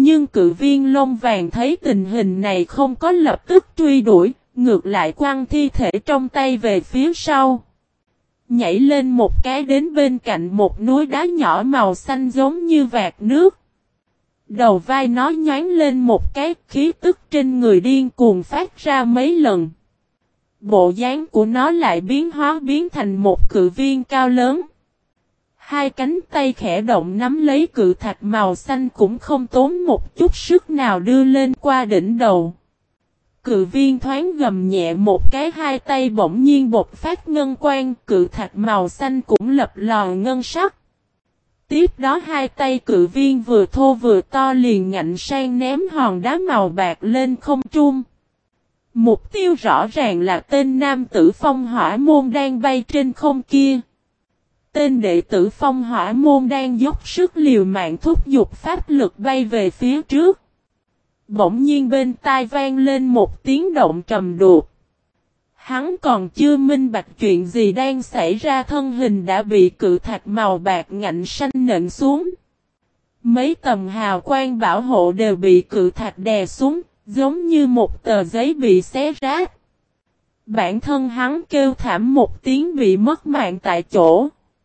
Nhưng cự viên lông vàng thấy tình hình này không có lập tức truy đuổi, ngược lại quăng thi thể trong tay về phía sau. Nhảy lên một cái đến bên cạnh một núi đá nhỏ màu xanh giống như vạt nước. Đầu vai nó nhoáng lên một cái, khí tức trên người điên cuồng phát ra mấy lần. Bộ dáng của nó lại biến thành một cự viên cao lớn. Hai cánh tay khẽ động nắm lấy cự thạch màu xanh cũng không tốn một chút sức nào đưa lên qua đỉnh đầu. Cự viên thoáng gầm nhẹ một cái, hai tay bỗng nhiên bộc phát ngân quang, cự thạch màu xanh cũng lập lò ngân sắc. Tiếp đó hai tay cự viên vừa thô vừa to liền ngạnh sang ném hòn đá màu bạc lên không trung. Mục tiêu rõ ràng là tên nam tử phong hỏa môn đang bay trên không kia. Tên đệ tử phong hỏa môn đang dốc sức liều mạng thúc giục pháp lực bay về phía trước. Bỗng nhiên bên tai vang lên một tiếng động trầm đục. Hắn còn chưa minh bạch chuyện gì đang xảy ra, thân hình đã bị cự thạch màu bạc ngạnh xanh nện xuống. Mấy tầng hào quang bảo hộ đều bị cự thạch đè xuống, giống như một tờ giấy bị xé rách. Bản thân hắn kêu thảm một tiếng bị mất mạng tại chỗ.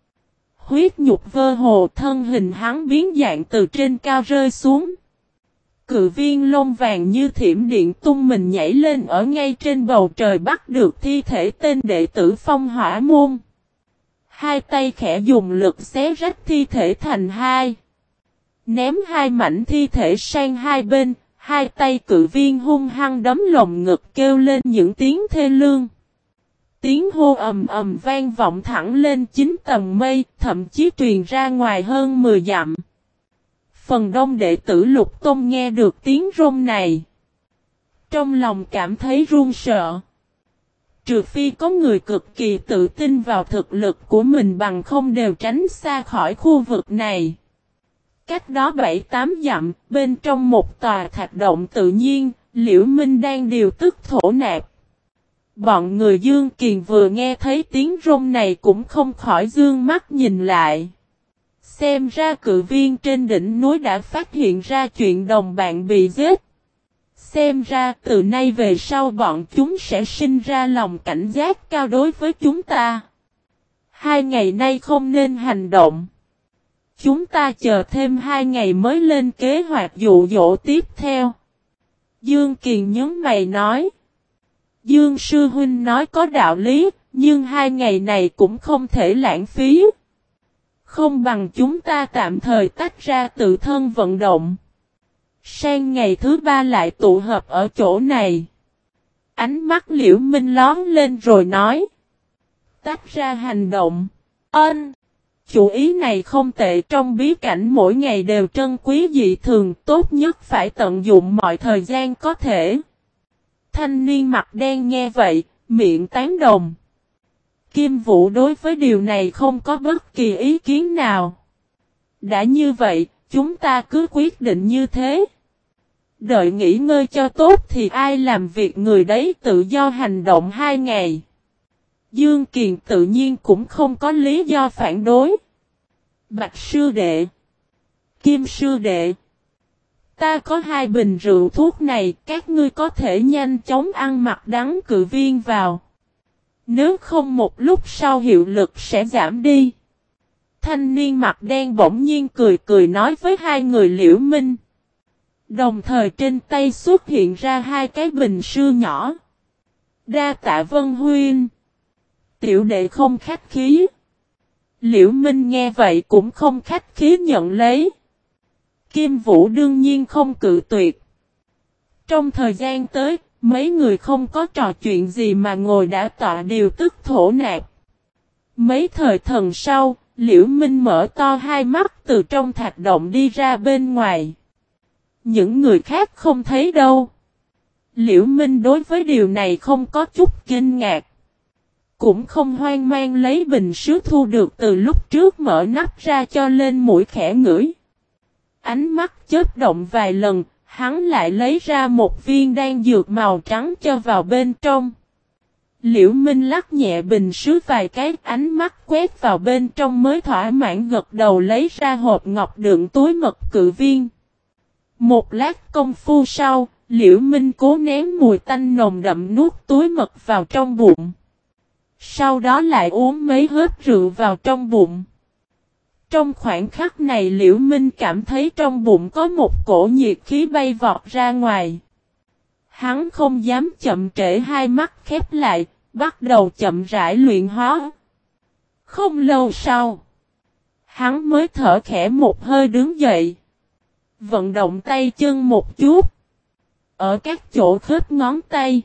Huyết nhục vơ hồ, thân hình hắn biến dạng từ trên cao rơi xuống. Cự viên lông vàng như thiểm điện tung mình nhảy lên ở ngay trên bầu trời bắt được thi thể tên đệ tử phong hỏa môn. Hai tay khẽ dùng lực xé rách thi thể thành hai. Ném hai mảnh thi thể sang hai bên, hai tay cự viên hung hăng đấm lồng ngực kêu lên những tiếng thê lương. Tiếng hô ầm ầm vang vọng thẳng lên 9 tầng mây, thậm chí truyền ra ngoài hơn 10 dặm. Phần đông đệ tử Lục Tôn nghe được tiếng rông này. Trong lòng cảm thấy run sợ. Trừ phi có người cực kỳ tự tin vào thực lực của mình, bằng không đều tránh xa khỏi khu vực này. Cách đó 7-8 dặm, bên trong một tòa thạch động tự nhiên, Liễu Minh đang điều tức thổ nạp. Bọn người Dương Kiền vừa nghe thấy tiếng rông này cũng không khỏi dương mắt nhìn lại. Xem ra cự viên trên đỉnh núi đã phát hiện ra chuyện đồng bạn bị giết. Xem ra từ nay về sau bọn chúng sẽ sinh ra lòng cảnh giác cao đối với chúng ta. 2 ngày nay không nên hành động. Chúng ta chờ thêm 2 ngày mới lên kế hoạch dụ dỗ tiếp theo. Dương Kiền nhướng mày nói. Dương sư huynh nói có đạo lý, nhưng 2 ngày này cũng không thể lãng phí. Không bằng chúng ta tạm thời tách ra tự thân vận động. Sang ngày thứ 3 lại tụ hợp ở chỗ này. Ánh mắt Liễu Minh lóm lên rồi nói. Tách ra hành động. Chủ ý này không tệ, trong bí cảnh mỗi ngày đều trân quý dị thường, tốt nhất phải tận dụng mọi thời gian có thể. Thanh niên mặt đen nghe vậy, miệng tán đồng. Kim Vũ đối với điều này không có bất kỳ ý kiến nào. Đã như vậy, chúng ta cứ quyết định như thế. Đợi nghỉ ngơi cho tốt thì ai làm việc người đấy tự do hành động 2 ngày. Dương Kiền tự nhiên cũng không có lý do phản đối. Bạch sư đệ, Kim sư đệ, ta có 2 bình rượu thuốc này, các ngươi có thể nhanh chóng ăn mặc đắng cự viên vào. Nếu không một lúc sau hiệu lực sẽ giảm đi. Thanh niên mặt đen bỗng nhiên cười cười nói với 2 người Liễu Minh. Đồng thời trên tay xuất hiện ra 2 cái bình sưa nhỏ. Đa tạ Vân huynh. Tiểu đệ không khách khí. Liễu Minh nghe vậy cũng không khách khí nhận lấy. Kim Vũ đương nhiên không cự tuyệt. Trong thời gian tới, mấy người không có trò chuyện gì mà ngồi đã tọa điều tức thổ nạp. Mấy thời thần sau, Liễu Minh mở to hai mắt từ trong thạch động đi ra bên ngoài. Những người khác không thấy đâu. Liễu Minh đối với điều này không có chút kinh ngạc. Cũng không hoang mang lấy bình sứ thu được từ lúc trước mở nắp ra cho lên mũi khẽ ngửi. Ánh mắt chớp động vài lần, hắn lại lấy ra một viên đan dược màu trắng cho vào bên trong. Liễu Minh lắc nhẹ bình sứ vài cái, ánh mắt quét vào bên trong mới thỏa mãn gật đầu lấy ra hộp ngọc đựng túi mật cự viên. Một lát công phu sau, Liễu Minh cố ném mùi tanh nồng đậm nuốt túi mật vào trong bụng. Sau đó lại uống mấy hớp rượu vào trong bụng. Trong khoảnh khắc này Liễu Minh cảm thấy trong bụng có một cổ nhiệt khí bay vọt ra ngoài. Hắn không dám chậm trễ, hai mắt khép lại, bắt đầu chậm rãi luyện hóa. Không lâu sau, hắn mới thở khẽ một hơi đứng dậy. Vận động tay chân một chút. Ở các chỗ khớp ngón tay,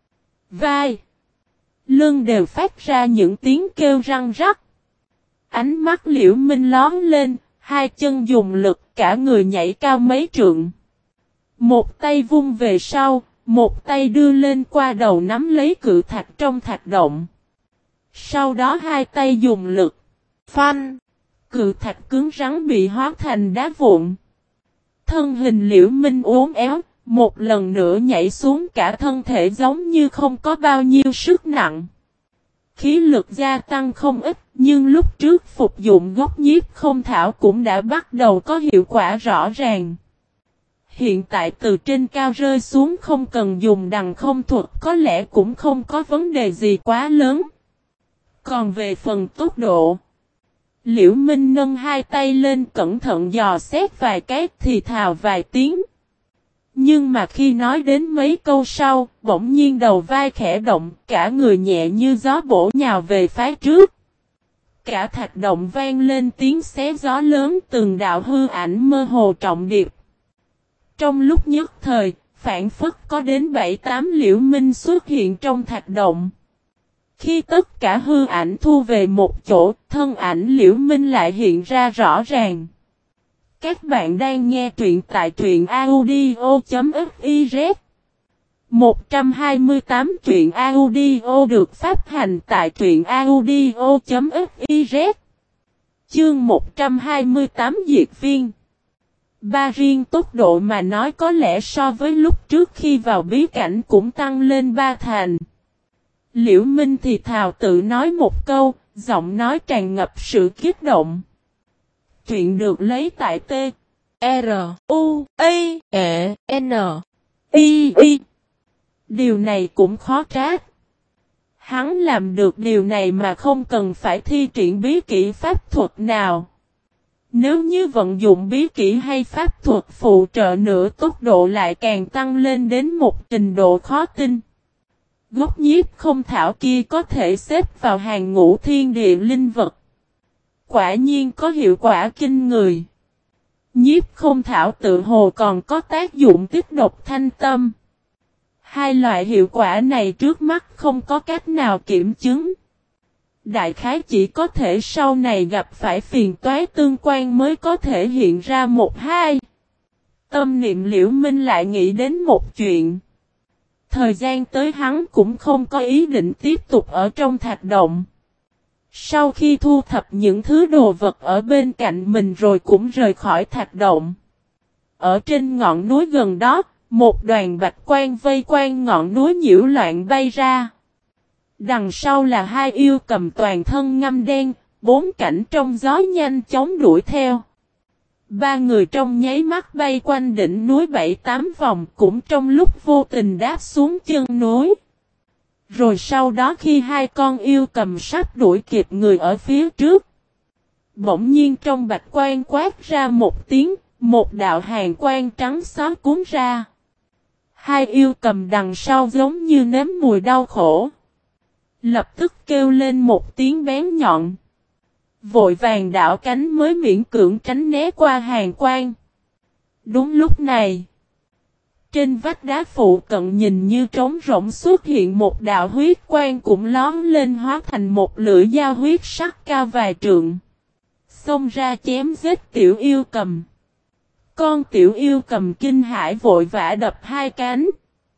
vai, lưng đều phát ra những tiếng kêu răng rắc. Ánh mắt Liễu Minh lóm lên, hai chân dùng lực, cả người nhảy cao mấy trượng. Một tay vung về sau, một tay đưa lên qua đầu nắm lấy cự thạch trong thạch động. Sau đó hai tay dùng lực, phanh, cự thạch cứng rắn bị hóa thành đá vụn. Thân hình Liễu Minh uốn éo, một lần nữa nhảy xuống, cả thân thể giống như không có bao nhiêu sức nặng. Khí lực gia tăng không ít, nhưng lúc trước phục dụng gốc nhiếp không thảo cũng đã bắt đầu có hiệu quả rõ ràng. Hiện tại từ trên cao rơi xuống không cần dùng đằng không thuật có lẽ cũng không có vấn đề gì quá lớn. Còn về phần tốc độ, Liễu Minh nâng hai tay lên cẩn thận dò xét vài cái, thì thào vài tiếng. Nhưng mà khi nói đến mấy câu sau, bỗng nhiên đầu vai khẽ động, cả người nhẹ như gió bổ nhào về phía trước. Cả thạch động vang lên tiếng xé gió lớn, từng đạo hư ảnh mơ hồ trọng điệp. Trong lúc nhất thời, phảng phất có đến 7-8 Liễu Minh xuất hiện trong thạch động. Khi tất cả hư ảnh thu về một chỗ, thân ảnh Liễu Minh lại hiện ra rõ ràng. Các bạn đang nghe truyện tại truyện audio.fiz 128 truyện audio được phát hành tại truyện audio.fiz. Chương 128 Diệt Viên. Ba riêng tốc độ mà nói có lẽ so với lúc trước khi vào bí cảnh cũng tăng lên 3 thành. Liễu Minh thì thào tự nói một câu, giọng nói tràn ngập sự kích động. Truyện được lấy tại T R U A E N I I. Điều này cũng khó trách. Hắn làm được điều này mà không cần phải thi triển bí kỹ pháp thuật nào. Nếu như vận dụng bí kỹ hay pháp thuật phụ trợ nữa, tốc độ lại càng tăng lên đến một trình độ khó tin. Gốc nhiếp không thảo kia có thể xếp vào hàng ngũ thiên địa linh vật. Quả nhiên có hiệu quả kinh người. Nhiếp không thảo tự hồ còn có tác dụng tích độc thanh tâm. Hai loại hiệu quả này trước mắt không có cách nào kiểm chứng. Đại khái chỉ có thể sau này gặp phải phiền toái tương quan mới có thể hiện ra một hai. Tâm niệm Liễu Minh lại nghĩ đến một chuyện. Thời gian tới hắn cũng không có ý định tiếp tục ở trong thạch động. Sau khi thu thập những thứ đồ vật ở bên cạnh mình rồi cũng rời khỏi thạch động. Ở trên ngọn núi gần đó, một đoàn bạch quang vây quanh ngọn núi nhiễu loạn bay ra. Đằng sau là hai yêu cầm toàn thân ngăm đen, bốn cảnh trong gió nhanh chóng đuổi theo. Ba người trong nháy mắt bay quanh đỉnh núi 7-8 vòng, cũng trong lúc vô tình đáp xuống chân núi. Rồi sau đó khi hai con yêu cầm sắp đuổi kịp người ở phía trước, bỗng nhiên trong bạch quang quát ra một tiếng, một đạo hàn quang trắng xóa cuốn ra. Hai yêu cầm đằng sau giống như nếm mùi đau khổ, lập tức kêu lên một tiếng bén nhọn. Vội vàng đảo cánh mới miễn cưỡng tránh né qua hàn quang. Đúng lúc này, trên vách đá phụ cận nhìn như trống rỗng xuất hiện một đạo huyết quang cũng lóm lên hóa thành một lưỡi dao huyết sắc cao vài trượng. Xông ra chém giết tiểu yêu cầm. Con tiểu yêu cầm kinh hãi vội vã đập hai cánh.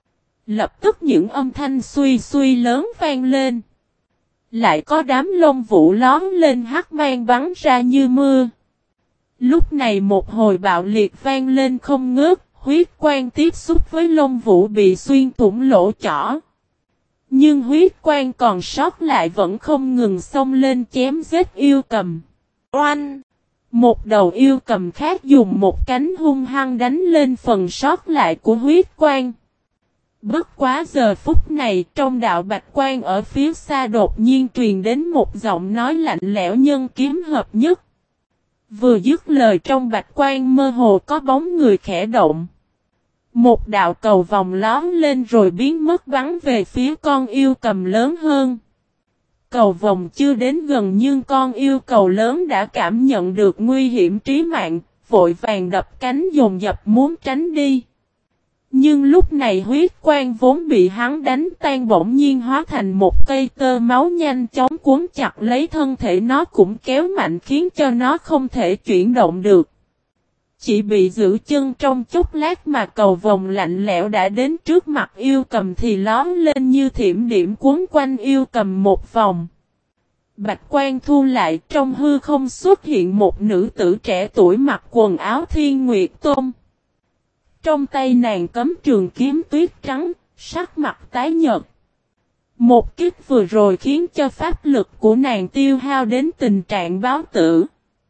Lập tức những âm thanh suy suy lớn vang lên. Lại có đám lông vũ lóm lên hắc mang bắn ra như mưa. Lúc này một hồi bạo liệt vang lên không ngớt, huyết quang tiếp xúc với lông vũ bị xuyên thủng lỗ chỏ. Nhưng huyết quang còn sót lại vẫn không ngừng xông lên chém giết yêu cầm. Oanh! Một đầu yêu cầm khác dùng một cánh hung hăng đánh lên phần sót lại của huyết quang. Bất quá giờ phút này trong đạo bạch quan ở phía xa đột nhiên truyền đến một giọng nói lạnh lẽo nhân kiếm hợp nhất. Vừa dứt lời trong bạch quan mơ hồ có bóng người khẽ động. Một đạo cầu vòng lóm lên rồi biến mất bắn về phía con yêu cầm lớn hơn. Cầu vòng chưa đến gần nhưng con yêu cầu lớn đã cảm nhận được nguy hiểm trí mạng, vội vàng đập cánh dồn dập muốn tránh đi. Nhưng lúc này huyết quang vốn bị hắn đánh tan bỗng nhiên hóa thành một cây tơ máu nhanh chóng cuốn chặt lấy thân thể nó cũng kéo mạnh khiến cho nó không thể chuyển động được. Chỉ bị giữ chân trong chốc lát mà cầu vòng lạnh lẽo đã đến trước mặt yêu cầm thì lóm lên như thiểm điểm cuốn quanh yêu cầm một vòng. Bạch quan thu lại trong hư không xuất hiện một nữ tử trẻ tuổi mặc quần áo thiên nguyệt tôm. Trong tay nàng cấm trường kiếm tuyết trắng, sắc mặt tái nhợt. Một kích vừa rồi khiến cho pháp lực của nàng tiêu hao đến tình trạng báo tử.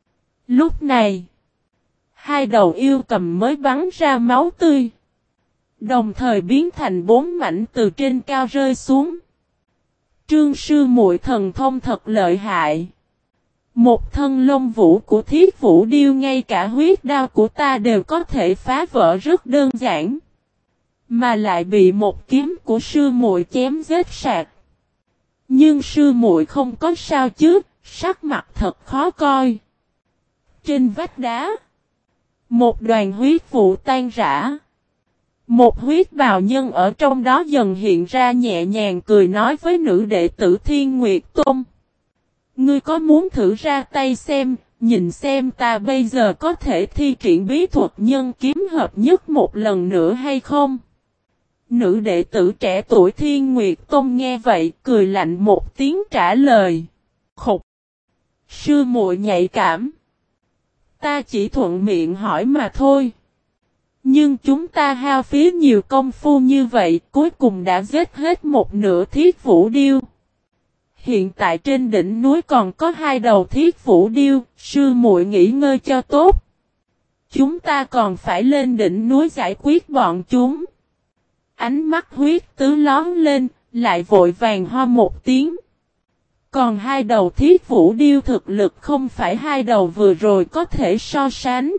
Lúc này, hai đầu yêu cầm mới bắn ra máu tươi. Đồng thời biến thành 4 mảnh từ trên cao rơi xuống. Trương sư muội thần thông thật lợi hại. Một thân lông vũ của Thiết Vũ Điêu ngay cả huyết đao của ta đều có thể phá vỡ rất đơn giản. Mà lại bị một kiếm của sư muội chém giết sạc. Nhưng sư muội không có sao chứ, sắc mặt thật khó coi. Trên vách đá, một đoàn huyết vụ tan rã. Một huyết bào nhân ở trong đó dần hiện ra nhẹ nhàng cười nói với nữ đệ tử Thiên Nguyệt Tôn. Ngươi có muốn thử ra tay xem, nhìn xem ta bây giờ có thể thi triển bí thuật nhân kiếm hợp nhất một lần nữa hay không? Nữ đệ tử trẻ tuổi Thiên Nguyệt Tôn nghe vậy cười lạnh một tiếng trả lời. Khục! Sư muội nhạy cảm. Ta chỉ thuận miệng hỏi mà thôi. Nhưng chúng ta hao phí nhiều công phu như vậy cuối cùng đã giết hết một nửa Thiết Vũ Điêu. Hiện tại trên đỉnh núi còn có 2 đầu Thiết Vũ Điêu, sư muội nghỉ ngơi cho tốt. Chúng ta còn phải lên đỉnh núi giải quyết bọn chúng. Ánh mắt huyết tứ lón lên, lại vội vàng ho một tiếng. Còn 2 đầu Thiết Vũ Điêu thực lực không phải 2 đầu vừa rồi có thể so sánh.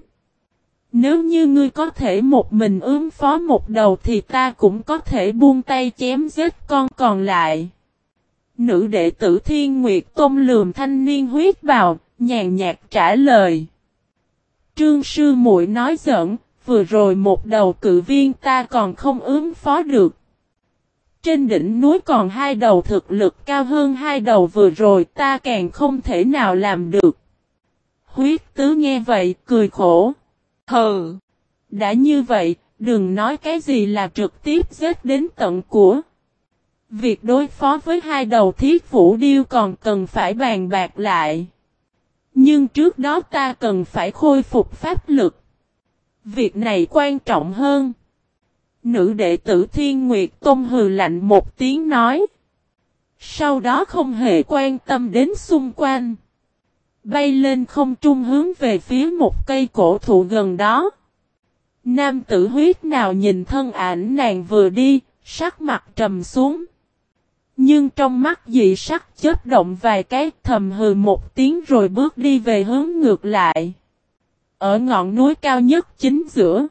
Nếu như ngươi có thể một mình ứng phó một đầu thì ta cũng có thể buông tay chém giết con còn lại. Nữ đệ tử Thiên Nguyệt Tôn lườm thanh niên huyết bào, nhàn nhạt trả lời. Trương sư muội nói giỡn, vừa rồi một đầu cự viên ta còn không ứng phó được. Trên đỉnh núi còn 2 đầu thực lực cao hơn 2 đầu vừa rồi ta càng không thể nào làm được. Huyết tứ nghe vậy, cười khổ. Hừ, đã như vậy, đừng nói cái gì là trực tiếp giết đến tận của. Việc đối phó với 2 đầu Thiết Vũ Điêu còn cần phải bàn bạc lại. Nhưng trước đó ta cần phải khôi phục pháp lực. Việc này quan trọng hơn. Nữ đệ tử Thiên Nguyệt Tôn hừ lạnh một tiếng nói. Sau đó không hề quan tâm đến xung quanh. Bay lên không trung hướng về phía một cây cổ thụ gần đó. Nam tử huyết nào nhìn thân ảnh nàng vừa đi, sắc mặt trầm xuống. Nhưng trong mắt dị sắc chớp động vài cái thầm hừ một tiếng rồi bước đi về hướng ngược lại. Ở ngọn núi cao nhất chính giữa.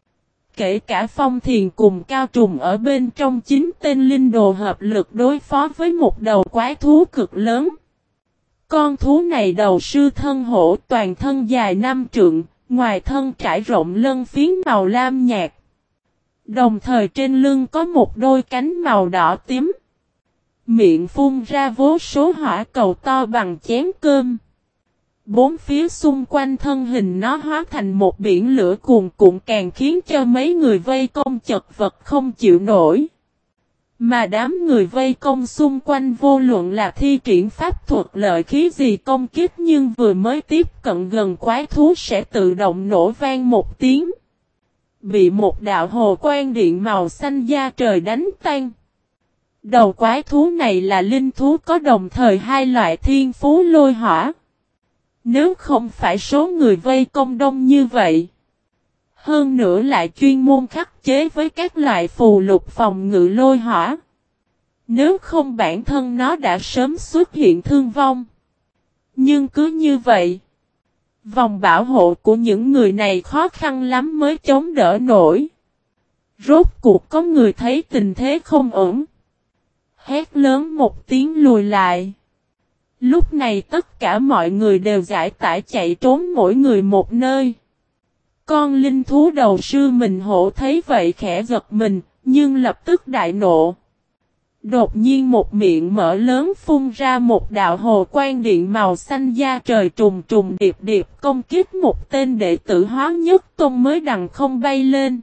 Kể cả Phong Thiền cùng Cao Trùng ở bên trong 9 tên linh đồ hợp lực đối phó với một đầu quái thú cực lớn. Con thú này đầu sư thân hổ toàn thân dài 5 trượng, ngoài thân trải rộng lân phiến màu lam nhạt. Đồng thời trên lưng có một đôi cánh màu đỏ tím. Miệng phun ra vô số hỏa cầu to bằng chén cơm. 4 phía xung quanh thân hình nó hóa thành một biển lửa cuồn cuộn càng khiến cho mấy người vây công chật vật không chịu nổi. Mà đám người vây công xung quanh vô luận là thi triển pháp thuật lợi khí gì công kích nhưng vừa mới tiếp cận gần quái thú sẽ tự động nổ vang một tiếng. Bị một đạo hồ quang điện màu xanh da trời đánh tan. Đầu quái thú này là linh thú có đồng thời 2 loại thiên phú lôi hỏa. Nếu không phải số người vây công đông như vậy. Hơn nữa lại chuyên môn khắc chế với các loại phù lục phòng ngự lôi hỏa. Nếu không bản thân nó đã sớm xuất hiện thương vong. Nhưng cứ như vậy. Vòng bảo hộ của những người này khó khăn lắm mới chống đỡ nổi. Rốt cuộc có người thấy tình thế không ổn. Hét lớn một tiếng lùi lại. Lúc này tất cả mọi người đều giải tải chạy trốn mỗi người một nơi. Con linh thú đầu sư mình hổ thấy vậy khẽ giật mình, nhưng lập tức đại nộ. Đột nhiên một miệng mở lớn phun ra một đạo hồ quang điện màu xanh da trời trùng trùng điệp điệp công kích một tên đệ tử Hóa Nhất Tông mới đằng không bay lên.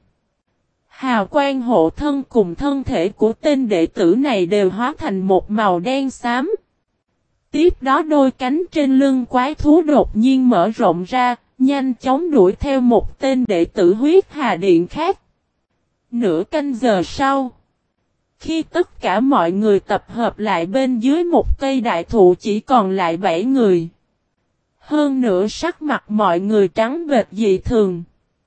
Hào quang hộ thân cùng thân thể của tên đệ tử này đều hóa thành một màu đen xám. Tiếp đó đôi cánh trên lưng quái thú đột nhiên mở rộng ra, nhanh chóng đuổi theo một tên đệ tử Huyết Hà Điện khác. Nửa canh giờ sau, khi tất cả mọi người tập hợp lại bên dưới một cây đại thụ chỉ còn lại 7 người. Hơn nữa sắc mặt mọi người trắng bệch dị thường.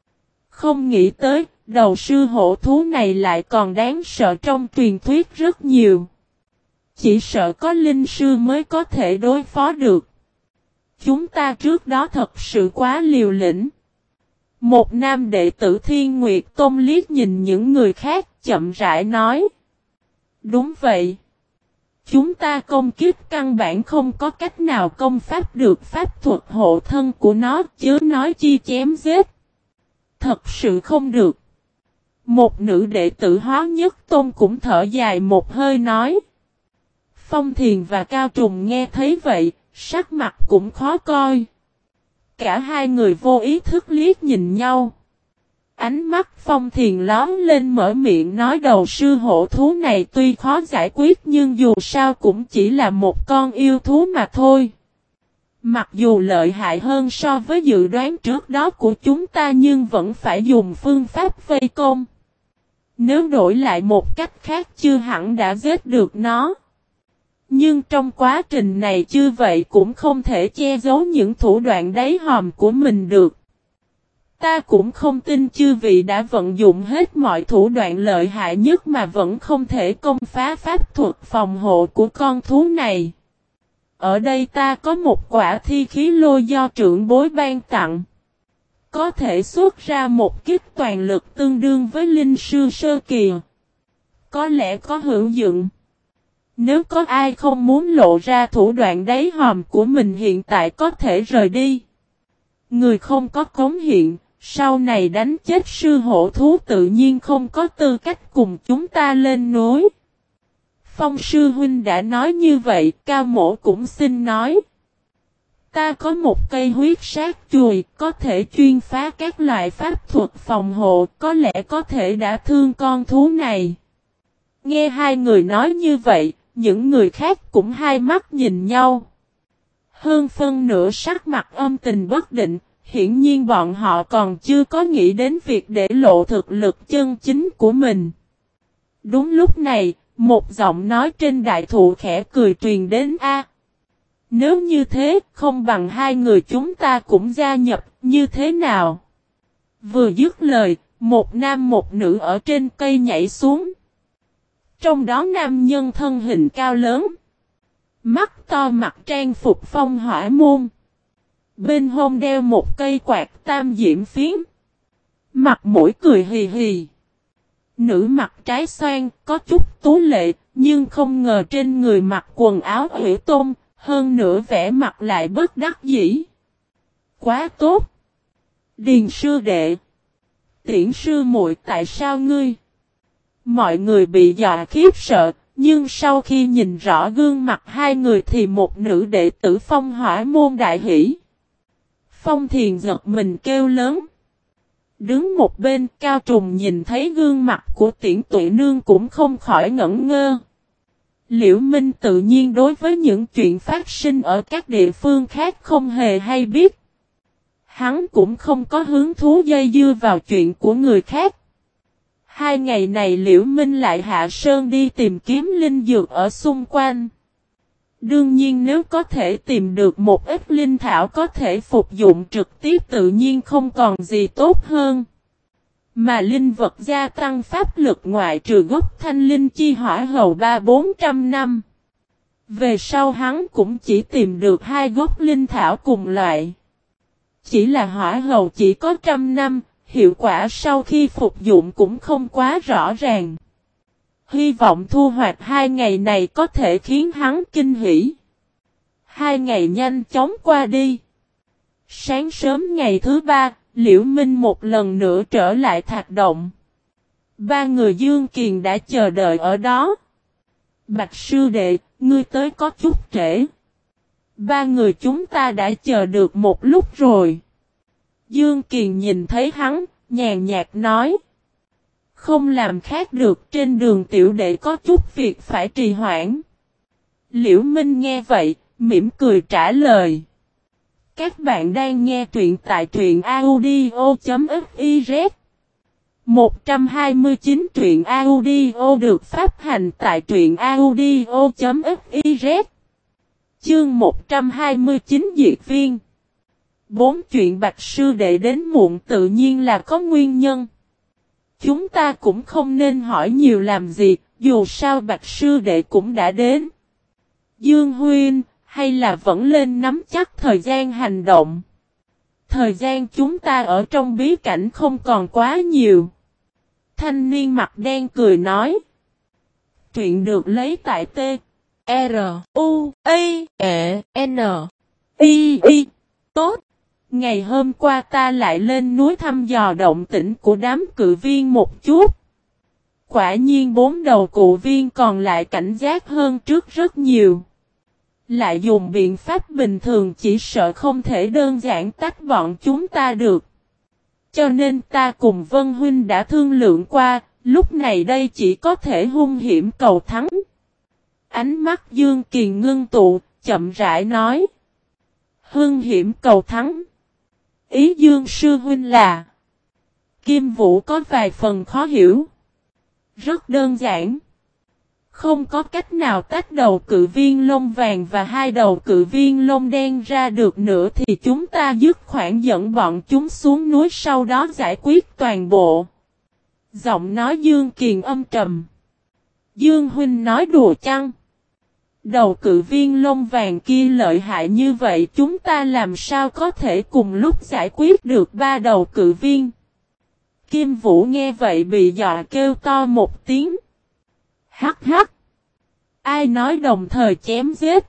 Không nghĩ tới, đầu sư hổ thú này lại còn đáng sợ trong truyền thuyết rất nhiều. Chỉ sợ có linh sư mới có thể đối phó được. Chúng ta trước đó thật sự quá liều lĩnh. Một nam đệ tử Thiên Nguyệt Tôn liếc nhìn những người khác chậm rãi nói. Đúng vậy. Chúng ta công kích căn bản không có cách nào công pháp được pháp thuật hộ thân của nó chứ nói chi chém giết. Thật sự không được. Một nữ đệ tử Hóa Nhất Tôn cũng thở dài một hơi nói. Phong Thiền và Cao Trùng nghe thấy vậy, sắc mặt cũng khó coi. Cả hai người vô ý thức liếc nhìn nhau. Ánh mắt Phong Thiền lóm lên mở miệng nói đầu sư hổ thú này tuy khó giải quyết nhưng dù sao cũng chỉ là một con yêu thú mà thôi. Mặc dù lợi hại hơn so với dự đoán trước đó của chúng ta nhưng vẫn phải dùng phương pháp vây công. Nếu đổi lại một cách khác chưa hẳn đã giết được nó. Nhưng trong quá trình này chưa vậy cũng không thể che giấu những thủ đoạn đáy hòm của mình được. Ta cũng không tin chư vị đã vận dụng hết mọi thủ đoạn lợi hại nhất mà vẫn không thể công phá pháp thuật phòng hộ của con thú này. Ở đây ta có một quả thi khí lôi do trưởng bối ban tặng. Có thể xuất ra một kích toàn lực tương đương với linh sư sơ kỳ. Có lẽ có hữu dụng. Nếu có ai không muốn lộ ra thủ đoạn đáy hòm của mình hiện tại có thể rời đi. Người không có cống hiện, sau này đánh chết sư hổ thú tự nhiên không có tư cách cùng chúng ta lên núi. Phong sư huynh đã nói như vậy, Cao Mổ cũng xin nói. Ta có một cây huyết sát chùy, có thể chuyên phá các loại pháp thuật phòng hộ, có lẽ có thể đã thương con thú này. Nghe hai người nói như vậy, những người khác cũng hai mắt nhìn nhau. Hơn phân nửa sắc mặt âm tình bất định, hiển nhiên bọn họ còn chưa có nghĩ đến việc để lộ thực lực chân chính của mình. Đúng lúc này, một giọng nói trên đại thụ khẽ cười truyền đến a. Nếu như thế, không bằng hai người chúng ta cũng gia nhập, như thế nào? Vừa dứt lời, một nam một nữ ở trên cây nhảy xuống. Trong đó nam nhân thân hình cao lớn. Mắt to mặc trang phục phong hỏa môn. Bên hông đeo một cây quạt tam diễm phiến. Mặt mũi cười hì hì. Nữ mặt trái xoan, có chút tú lệ, nhưng không ngờ trên người mặc quần áo hủy tôm, hơn nữa vẻ mặt lại bất đắc dĩ. Quá tốt! Điền sư đệ! Tiễn sư muội tại sao ngươi? Mọi người bị dọa khiếp sợ, nhưng sau khi nhìn rõ gương mặt hai người thì một nữ đệ tử phong hỏa môn đại hỷ. Phong Thiền giật mình kêu lớn. Đứng một bên Cao Trùng nhìn thấy gương mặt của Tiễn Tuệ Nương cũng không khỏi ngẩn ngơ. Liễu Minh tự nhiên đối với những chuyện phát sinh ở các địa phương khác không hề hay biết. Hắn cũng không có hứng thú dây dưa vào chuyện của người khác. 2 ngày này Liễu Minh lại hạ sơn đi tìm kiếm linh dược ở xung quanh. Đương nhiên nếu có thể tìm được một ít linh thảo có thể phục dụng trực tiếp tự nhiên không còn gì tốt hơn. Mà linh vật gia tăng pháp lực ngoại trừ gốc thanh linh chi hỏa hầu 300-400 năm. Về sau hắn cũng chỉ tìm được 2 gốc linh thảo cùng loại. Chỉ là hỏa hầu chỉ có 100 năm, hiệu quả sau khi phục dụng cũng không quá rõ ràng. Hy vọng thu hoạch 2 ngày này có thể khiến hắn kinh hỉ. 2 ngày nhanh chóng qua đi. Sáng sớm ngày thứ 3, Liễu Minh một lần nữa trở lại thạch động. 3 người Dương Kiền đã chờ đợi ở đó. Bạch sư đệ, ngươi tới có chút trễ. 3 người chúng ta đã chờ được một lúc rồi. Dương Kiền nhìn thấy hắn, nhàn nhạt nói. Không làm khác được, trên đường tiểu đệ có chút việc phải trì hoãn. Liễu Minh nghe vậy, mỉm cười trả lời. Các bạn đang nghe truyện tại truyện audio.fiz 129 truyện audio được phát hành tại truyện audio.fiz Chương 129 Diệt Viên 4 chuyện Bạch sư đệ đến muộn tự nhiên là có nguyên nhân. Chúng ta cũng không nên hỏi nhiều làm gì, dù sao Bạch sư đệ cũng đã đến. Dương huynh, hay là vẫn lên nắm chắc thời gian hành động. Thời gian chúng ta ở trong bí cảnh không còn quá nhiều. Thanh niên mặt đen cười nói. Truyện được lấy tại T. R. U. A. E. N. I. I. Tốt. Ngày hôm qua ta lại lên núi thăm dò động tĩnh của đám cự viên một chút. Quả nhiên 4 đầu cự viên còn lại cảnh giác hơn trước rất nhiều. Lại dùng biện pháp bình thường chỉ sợ không thể đơn giản tách bọn chúng ta được. Cho nên ta cùng Vân Huynh đã thương lượng qua, lúc này đây chỉ có thể hung hiểm cầu thắng. Ánh mắt Dương Kiền ngưng tụ, chậm rãi nói. Hung hiểm cầu thắng. Ý Dương sư huynh là. Kim Vũ có vài phần khó hiểu. Rất đơn giản. Không có cách nào tách đầu cự viên lông vàng và 2 đầu cự viên lông đen ra được nữa thì chúng ta dứt khoản dẫn bọn chúng xuống núi sau đó giải quyết toàn bộ. Giọng nói Dương Kiền âm trầm. Dương huynh nói đùa chăng? Đầu cự viên lông vàng kia lợi hại như vậy chúng ta làm sao có thể cùng lúc giải quyết được 3 đầu cự viên? Kim Vũ nghe vậy bị dọa kêu to một tiếng. Hắc hắc. Ai nói đồng thời chém giết?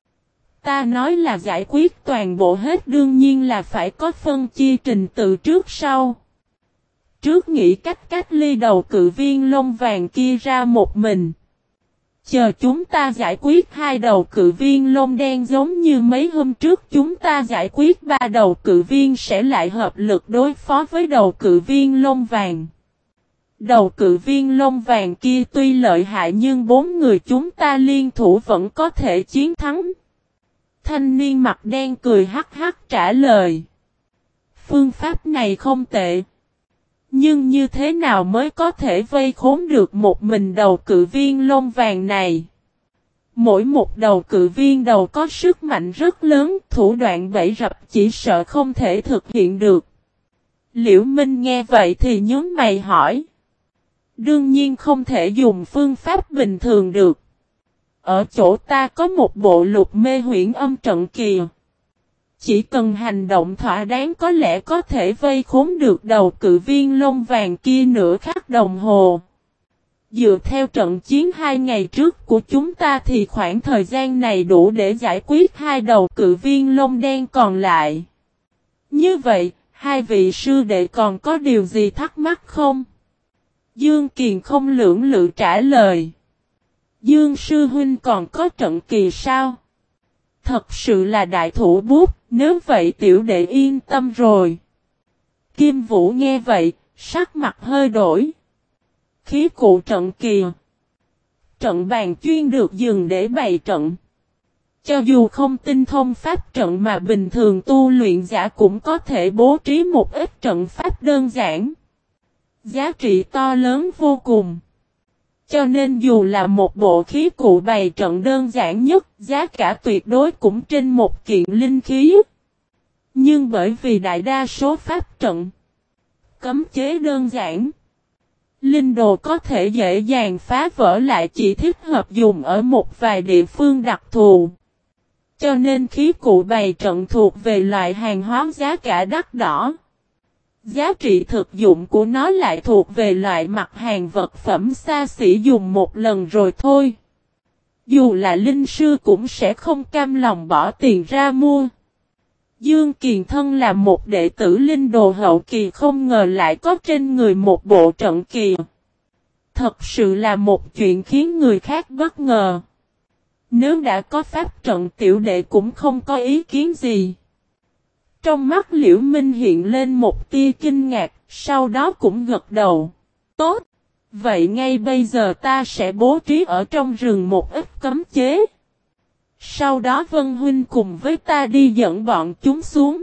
Ta nói là giải quyết toàn bộ hết đương nhiên là phải có phân chia trình tự trước sau. Trước nghĩ cách ly đầu cự viên lông vàng kia ra một mình. Chờ chúng ta giải quyết 2 đầu cự viên lông đen giống như mấy hôm trước chúng ta giải quyết 3 đầu cự viên sẽ lại hợp lực đối phó với đầu cự viên lông vàng. Đầu cự viên lông vàng kia tuy lợi hại nhưng 4 người chúng ta liên thủ vẫn có thể chiến thắng. Thanh niên mặt đen cười hắc hắc trả lời. Phương pháp này không tệ. Nhưng như thế nào mới có thể vây khốn được một mình đầu cự viên lông vàng này? Mỗi một đầu cự viên đầu có sức mạnh rất lớn, thủ đoạn bẫy rập chỉ sợ không thể thực hiện được. Liễu Minh nghe vậy thì nhướng mày hỏi. Đương nhiên không thể dùng phương pháp bình thường được. Ở chỗ ta có một bộ lục mê huyễn âm trận kìa. Chỉ cần hành động thỏa đáng có lẽ có thể vây khốn được đầu cự viên lông vàng kia nửa khắc đồng hồ. Dựa theo trận chiến 2 ngày trước của chúng ta thì khoảng thời gian này đủ để giải quyết 2 đầu cự viên lông đen còn lại. Như vậy, 2 vị sư đệ còn có điều gì thắc mắc không? Dương Kiền không lưỡng lự trả lời. Dương sư huynh còn có trận kỳ sao? Thật sự là đại thủ bút, nếu vậy tiểu đệ yên tâm rồi. Kim Vũ nghe vậy, sắc mặt hơi đổi. Khí cụ trận kỳ. Trận bàn chuyên được dùng để bày trận. Cho dù không tinh thông pháp trận mà bình thường tu luyện giả cũng có thể bố trí một ít trận pháp đơn giản. Giá trị to lớn vô cùng. Cho nên dù là một bộ khí cụ bày trận đơn giản nhất, giá cả tuyệt đối cũng trên một kiện linh khí. Nhưng bởi vì đại đa số pháp trận cấm chế đơn giản, linh đồ có thể dễ dàng phá vỡ lại chỉ thích hợp dùng ở một vài địa phương đặc thù. Cho nên khí cụ bày trận thuộc về loại hàng hóa giá cả đắt đỏ. Giá trị thực dụng của nó lại thuộc về loại mặt hàng vật phẩm xa xỉ dùng một lần rồi thôi. Dù là linh sư cũng sẽ không cam lòng bỏ tiền ra mua. Dương Kiền thân là một đệ tử linh đồ hậu kỳ không ngờ lại có trên người một bộ trận kỳ. Thật sự là một chuyện khiến người khác bất ngờ. Nếu đã có pháp trận tiểu đệ cũng không có ý kiến gì. Trong mắt Liễu Minh hiện lên một tia kinh ngạc, sau đó cũng gật đầu. Tốt, vậy ngay bây giờ ta sẽ bố trí ở trong rừng một ít cấm chế. Sau đó Vân Huynh cùng với ta đi dẫn bọn chúng xuống.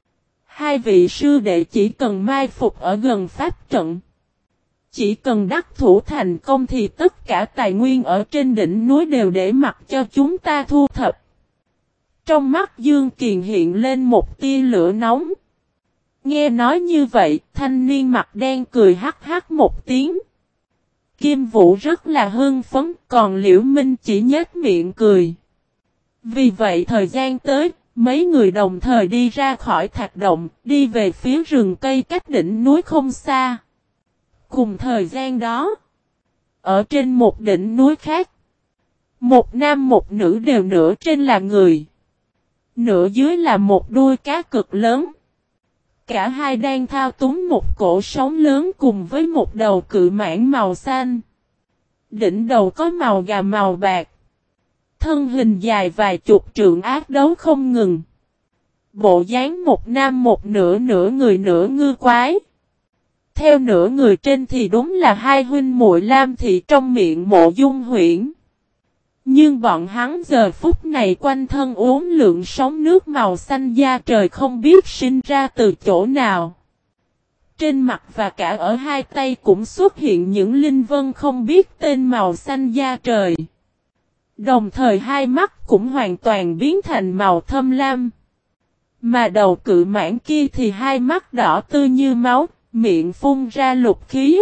Hai vị sư đệ chỉ cần mai phục ở gần pháp trận. Chỉ cần đắc thủ thành công thì tất cả tài nguyên ở trên đỉnh núi đều để mặc cho chúng ta thu thập. Trong mắt Dương Kiền hiện lên một tia lửa nóng. Nghe nói như vậy, thanh niên mặt đen cười hắc hắc một tiếng. Kim Vũ rất là hưng phấn, còn Liễu Minh chỉ nhếch miệng cười. Vì vậy thời gian tới, mấy người đồng thời đi ra khỏi thạch động, đi về phía rừng cây cách đỉnh núi không xa. Cùng thời gian đó, ở trên một đỉnh núi khác, một nam một nữ đều nửa trên là người, nửa dưới là một đuôi cá cực lớn. Cả hai đang thao túng một cổ sóng lớn cùng với một đầu cự mãng màu xanh. Đỉnh đầu có màu gà màu bạc. Thân hình dài vài chục trượng ác đấu không ngừng. Bộ dáng một nam một nửa nửa người nửa ngư quái. Theo nửa người trên thì đúng là hai huynh muội Lam Thị trong miệng Mộ Dung Huyễn. Nhưng bọn hắn giờ phút này quanh thân uốn lượn sóng nước màu xanh da trời không biết sinh ra từ chỗ nào. Trên mặt và cả ở hai tay cũng xuất hiện những linh vân không biết tên màu xanh da trời. Đồng thời hai mắt cũng hoàn toàn biến thành màu thâm lam. Mà đầu cự mãng kia thì hai mắt đỏ tươi như máu, miệng phun ra lục khí.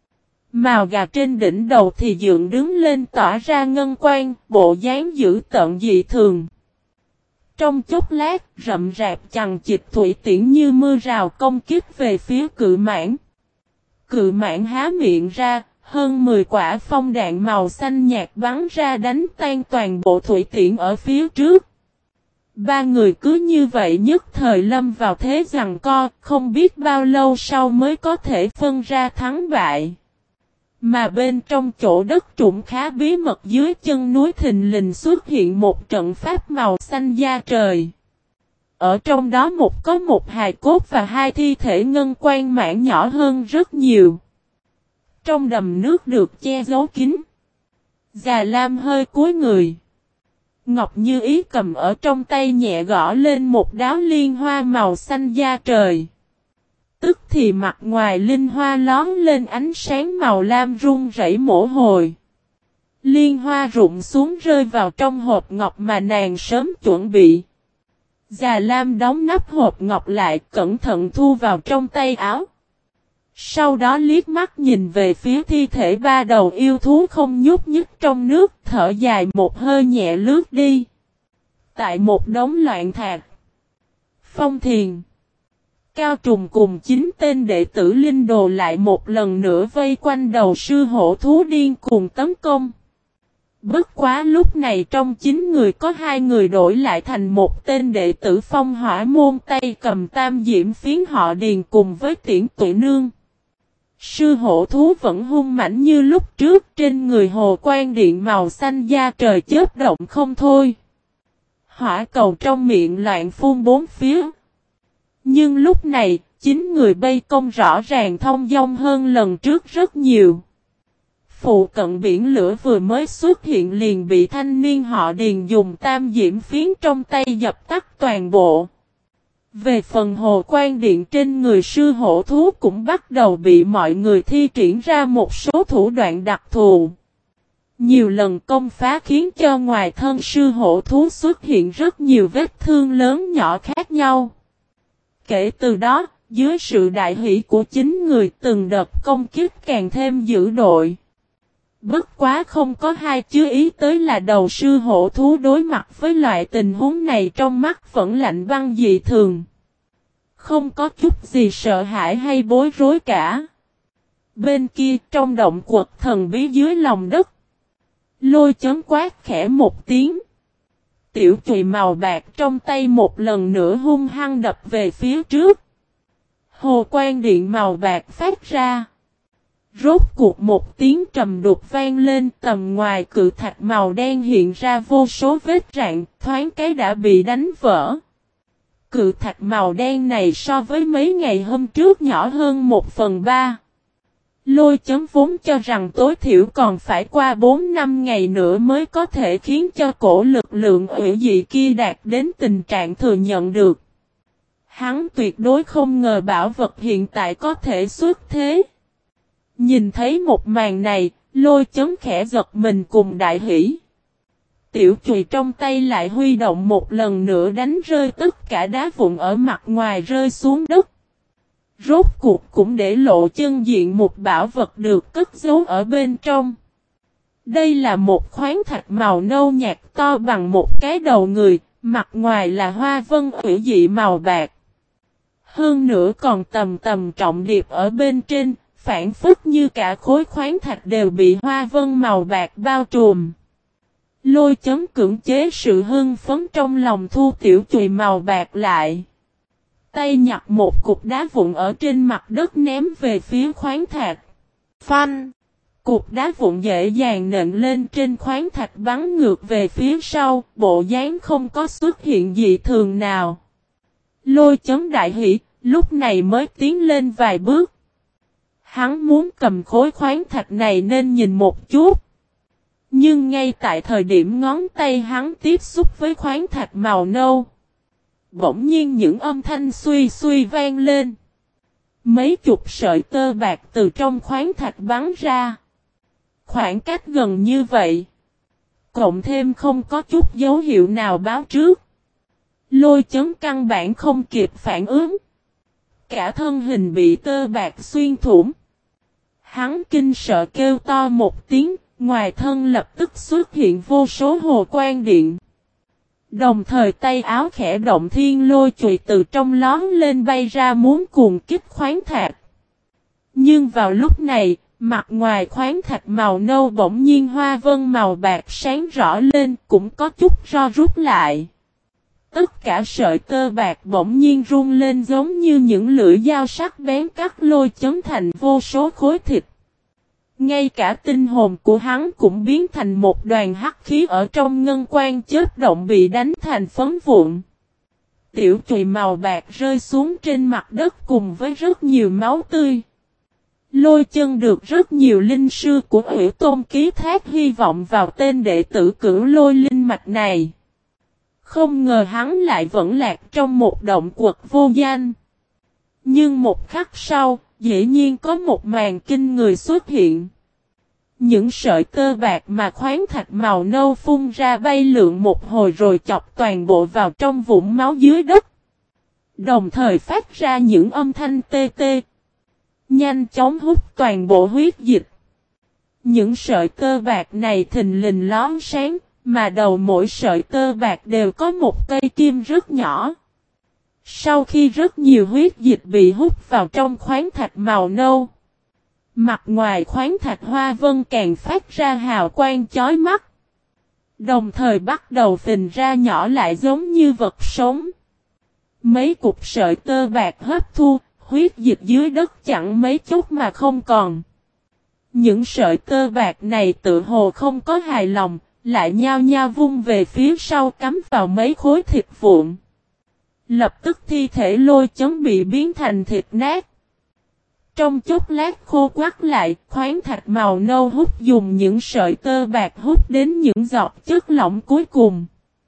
Màu gà trên đỉnh đầu thì dựng đứng lên tỏa ra ngân quang, bộ dáng dữ tợn dị thường. Trong chốc lát, rậm rạp chằng chịt thủy tiễn như mưa rào công kích về phía cự mãng. Cự mãng há miệng ra, hơn 10 quả phong đạn màu xanh nhạt bắn ra đánh tan toàn bộ thủy tiễn ở phía trước. Ba người cứ như vậy nhất thời lâm vào thế giằng co, không biết bao lâu sau mới có thể phân ra thắng bại. Mà bên trong chỗ đất trũng khá bí mật dưới chân núi thình lình xuất hiện một trận pháp màu xanh da trời. Ở trong đó có một hài cốt và hai thi thể ngân quan mãn nhỏ hơn rất nhiều. Trong đầm nước được che giấu kín. Già Lam hơi cúi người. Ngọc Như Ý cầm ở trong tay nhẹ gõ lên một đáo liên hoa màu xanh da trời. Tức thì mặt ngoài linh hoa lón lên ánh sáng màu lam rung rẩy mổ hồi. Liên hoa rụng xuống rơi vào trong hộp ngọc mà nàng sớm chuẩn bị. Già Lam đóng nắp hộp ngọc lại cẩn thận thu vào trong tay áo. Sau đó liếc mắt nhìn về phía thi thể ba đầu yêu thú không nhúc nhích trong nước, thở dài một hơi nhẹ lướt đi. Tại một đống loạn thạch, Phong Thiền, Cao Trùng cùng 9 tên đệ tử linh đồ lại một lần nữa vây quanh đầu sư hổ thú điên cuồng tấn công. Bất quá lúc này trong 9 người có 2 người đổi lại thành một tên đệ tử Phong Hỏa môn tay cầm tam diễm phiến họ Điền cùng với Tiễn Tuệ Nương. Sư hổ thú vẫn hung mãnh như lúc trước, trên người hồ quan điện màu xanh da trời chớp động không thôi. Hỏa cầu trong miệng loạn phun bốn phía. Nhưng lúc này, 9 người bay công rõ ràng thông dong hơn lần trước rất nhiều. Phụ cận biển lửa vừa mới xuất hiện liền bị thanh niên họ Điền dùng tam diễm phiến trong tay dập tắt toàn bộ. Về phần hồ quan điện trên người sư hổ thú cũng bắt đầu bị mọi người thi triển ra một số thủ đoạn đặc thù. Nhiều lần công phá khiến cho ngoài thân sư hổ thú xuất hiện rất nhiều vết thương lớn nhỏ khác nhau. Kể từ đó, dưới sự đại hỷ của chính người từng đợt công kích càng thêm dữ dội. Bất quá không có hai chứ ý tới là đầu sư hổ thú đối mặt với loại tình huống này trong mắt vẫn lạnh băng dị thường. Không có chút gì sợ hãi hay bối rối cả. Bên kia trong động quật thần bí dưới lòng đất. Lôi chấn quát khẽ một tiếng. Tiểu chùy màu bạc trong tay một lần nữa hung hăng đập về phía trước. Hồ quang điện màu bạc phát ra. Rốt cuộc một tiếng trầm đục vang lên, tầm ngoài cự thạch màu đen hiện ra vô số vết rạn, thoáng cái đã bị đánh vỡ. Cự thạch màu đen này so với mấy ngày hôm trước nhỏ hơn 1/3. Lôi chấn vốn cho rằng tối thiểu còn phải qua 4-5 ngày nữa mới có thể khiến cho cổ lực lượng hủy dị kia đạt đến tình trạng thừa nhận được. Hắn tuyệt đối không ngờ bảo vật hiện tại có thể xuất thế. Nhìn thấy một màn này, lôi chấn khẽ giật mình cùng đại hỷ. Tiểu chùy trong tay lại huy động một lần nữa đánh rơi tất cả đá vụn ở mặt ngoài rơi xuống đất. Rốt cuộc cũng để lộ chân diện một bảo vật được cất giấu ở bên trong. Đây là một khoáng thạch màu nâu nhạt to bằng một cái đầu người, mặt ngoài là hoa vân hủy dị màu bạc. Hơn nữa còn tầm trọng điệp ở bên trên, phản phất như cả khối khoáng thạch đều bị hoa vân màu bạc bao trùm. Lôi chấn cưỡng chế sự hưng phấn trong lòng thu tiểu chùy màu bạc lại. Tay nhặt một cục đá vụn ở trên mặt đất ném về phía khoáng thạch. Phanh! Cục đá vụn dễ dàng nện lên trên khoáng thạch bắn ngược về phía sau, bộ dáng không có xuất hiện dị thường nào. Lôi chấn đại hỷ, lúc này mới tiến lên vài bước. Hắn muốn cầm khối khoáng thạch này nên nhìn một chút. Nhưng ngay tại thời điểm ngón tay hắn tiếp xúc với khoáng thạch màu nâu, bỗng nhiên những âm thanh suy suy vang lên. Mấy chục sợi tơ bạc từ trong khoáng thạch bắn ra. Khoảng cách gần như vậy, cộng thêm không có chút dấu hiệu nào báo trước. Lôi chấn căn bản không kịp phản ứng. Cả thân hình bị tơ bạc xuyên thủng. Hắn kinh sợ kêu to một tiếng, ngoài thân lập tức xuất hiện vô số hồ quang điện. Đồng thời tay áo khẽ động thiên lôi chùy từ trong lón lên bay ra muốn cuồng kích khoáng thạch. Nhưng vào lúc này, mặt ngoài khoáng thạch màu nâu bỗng nhiên hoa vân màu bạc sáng rõ lên cũng có chút ro rút lại. Tất cả sợi tơ bạc bỗng nhiên rung lên giống như những lưỡi dao sắc bén cắt lôi chấn thành vô số khối thịt. Ngay cả tinh hồn của hắn cũng biến thành một đoàn hắc khí ở trong ngân quan chớp động bị đánh thành phấn vụn. Tiểu chùy màu bạc rơi xuống trên mặt đất cùng với rất nhiều máu tươi. Lôi chân được rất nhiều linh sư của Hủy Tôn ký thác hy vọng vào tên đệ tử Cửu Lôi linh mạch này. Không ngờ hắn lại vẫn lạc trong một động quật vô danh. Nhưng một khắc sau, dĩ nhiên có một màn kinh người xuất hiện. Những sợi tơ bạc mà khoáng thạch màu nâu phun ra bay lượn một hồi rồi chọc toàn bộ vào trong vũng máu dưới đất. Đồng thời phát ra những âm thanh tê tê. Nhanh chóng hút toàn bộ huyết dịch. Những sợi tơ bạc này thình lình lón sáng, mà đầu mỗi sợi tơ bạc đều có một cây kim rất nhỏ. Sau khi rất nhiều huyết dịch bị hút vào trong khoáng thạch màu nâu, mặt ngoài khoáng thạch hoa vân càng phát ra hào quang chói mắt. Đồng thời bắt đầu phình ra nhỏ lại giống như vật sống. Mấy cục sợi tơ bạc hấp thu, huyết dịch dưới đất chẳng mấy chút mà không còn. Những sợi tơ bạc này tự hồ không có hài lòng, lại nhao nhao vung về phía sau cắm vào mấy khối thịt vụn. Lập tức thi thể lôi chấn bị biến thành thịt nát. Trong chốc lát khô quắt lại, khoáng thạch màu nâu hút dùng những sợi tơ bạc hút đến những giọt chất lỏng cuối cùng.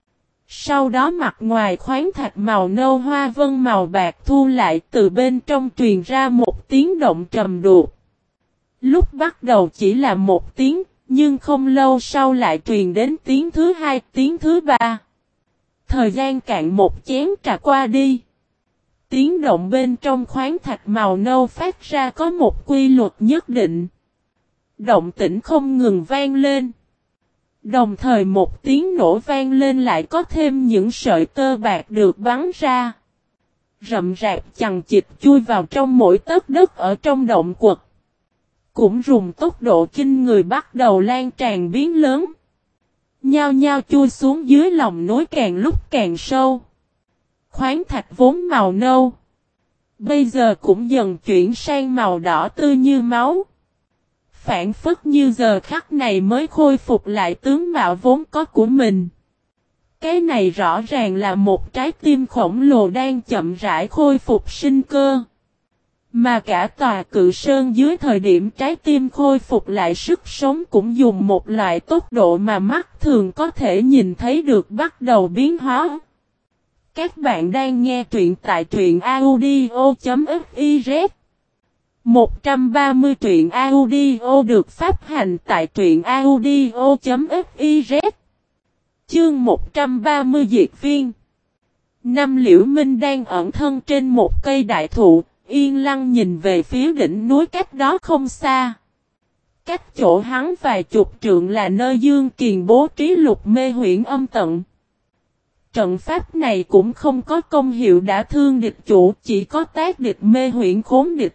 Sau đó mặt ngoài khoáng thạch màu nâu hoa vân màu bạc thu lại từ bên trong truyền ra một tiếng động trầm đục. Lúc bắt đầu chỉ là một tiếng, Nhưng không lâu sau lại truyền đến tiếng thứ hai, tiếng thứ ba. Thời gian cạn một chén trà qua đi. Tiếng động bên trong khoáng thạch màu nâu phát ra có một quy luật nhất định. Động tĩnh không ngừng vang lên. Đồng thời một tiếng nổ vang lên lại có thêm những sợi tơ bạc được bắn ra. Rậm rạp chằng chịt chui vào trong mỗi tấc đất ở trong động quật. Cũng dùng tốc độ kinh người bắt đầu lan tràn biến lớn. Nhao nhao chui xuống dưới lòng núi càng lúc càng sâu. Khoáng thạch vốn màu nâu. Bây giờ cũng dần chuyển sang màu đỏ tươi như máu. Phản phất như giờ khắc này mới khôi phục lại tướng mạo vốn có của mình. Cái này rõ ràng là một trái tim khổng lồ đang chậm rãi khôi phục sinh cơ. Mà cả tòa cự sơn dưới thời điểm trái tim khôi phục lại sức sống cũng dùng một loại tốc độ mà mắt thường có thể nhìn thấy được bắt đầu biến hóa. Các bạn đang nghe truyện tại truyện audio.fiz 130 truyện audio được phát hành tại truyện audio.fiz. Chương 130 Diệt Viên. Năm Liễu Minh đang ẩn thân trên một cây đại thụ, yên lặng nhìn về phía đỉnh núi cách đó không xa. Cách chỗ hắn vài chục trượng là nơi Dương Kiền bố trí Lục Mê Huyễn Âm Tận. Trận pháp này cũng không có công hiệu đả thương địch chủ, chỉ có tác địch mê huyễn khốn địch.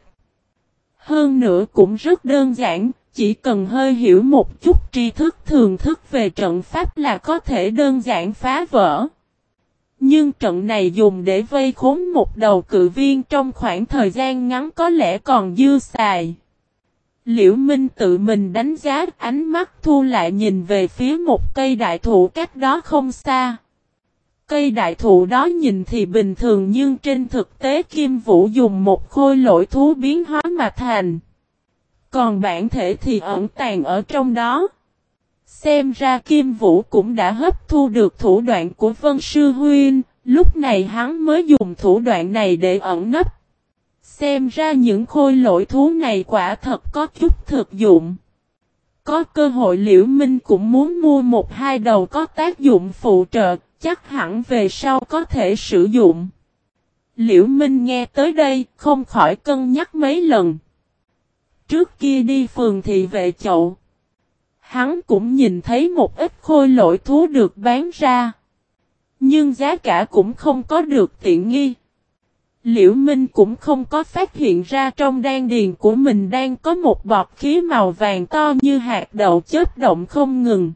Hơn nữa cũng rất đơn giản, chỉ cần hơi hiểu một chút tri thức thường thức về trận pháp là có thể đơn giản phá vỡ. Nhưng trận này dùng để vây khốn một đầu cự viên trong khoảng thời gian ngắn có lẽ còn dư xài. Liễu Minh tự mình đánh giá, ánh mắt thu lại nhìn về phía một cây đại thụ cách đó không xa. Cây đại thụ đó nhìn thì bình thường nhưng trên thực tế Kim Vũ dùng một khôi lỗi thú biến hóa mà thành. Còn bản thể thì ẩn tàng ở trong đó. Xem ra Kim Vũ cũng đã hấp thu được thủ đoạn của Vân Sư Huynh, lúc này hắn mới dùng thủ đoạn này để ẩn nấp. Xem ra những khôi lỗi thú này quả thật có chút thực dụng. Có cơ hội Liễu Minh cũng muốn mua một hai đầu có tác dụng phụ trợ, chắc hẳn về sau có thể sử dụng. Liễu Minh nghe tới đây, không khỏi cân nhắc mấy lần. Trước kia đi phường thị vệ chậu, hắn cũng nhìn thấy một ít khôi lỗi thú được bán ra. Nhưng giá cả cũng không có được tiện nghi. Liễu Minh cũng không có phát hiện ra trong đan điền của mình đang có một bọt khí màu vàng to như hạt đậu chớp động không ngừng.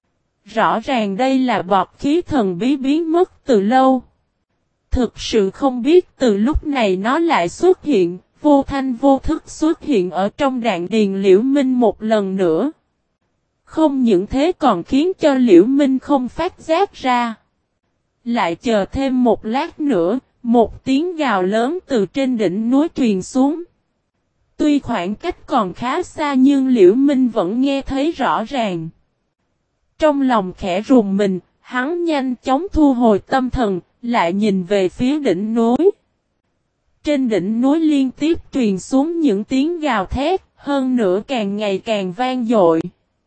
Rõ ràng đây là bọt khí thần bí biến mất từ lâu. Thực sự không biết từ lúc này nó lại xuất hiện, vô thanh vô thức xuất hiện ở trong đan điền Liễu Minh một lần nữa. Không những thế còn khiến cho Liễu Minh không phát giác ra. Lại chờ thêm một lát nữa, một tiếng gào lớn từ trên đỉnh núi truyền xuống. Tuy khoảng cách còn khá xa nhưng Liễu Minh vẫn nghe thấy rõ ràng. Trong lòng khẽ rùng mình, hắn nhanh chóng thu hồi tâm thần, lại nhìn về phía đỉnh núi. Trên đỉnh núi liên tiếp truyền xuống những tiếng gào thét, hơn nữa càng ngày càng vang dội.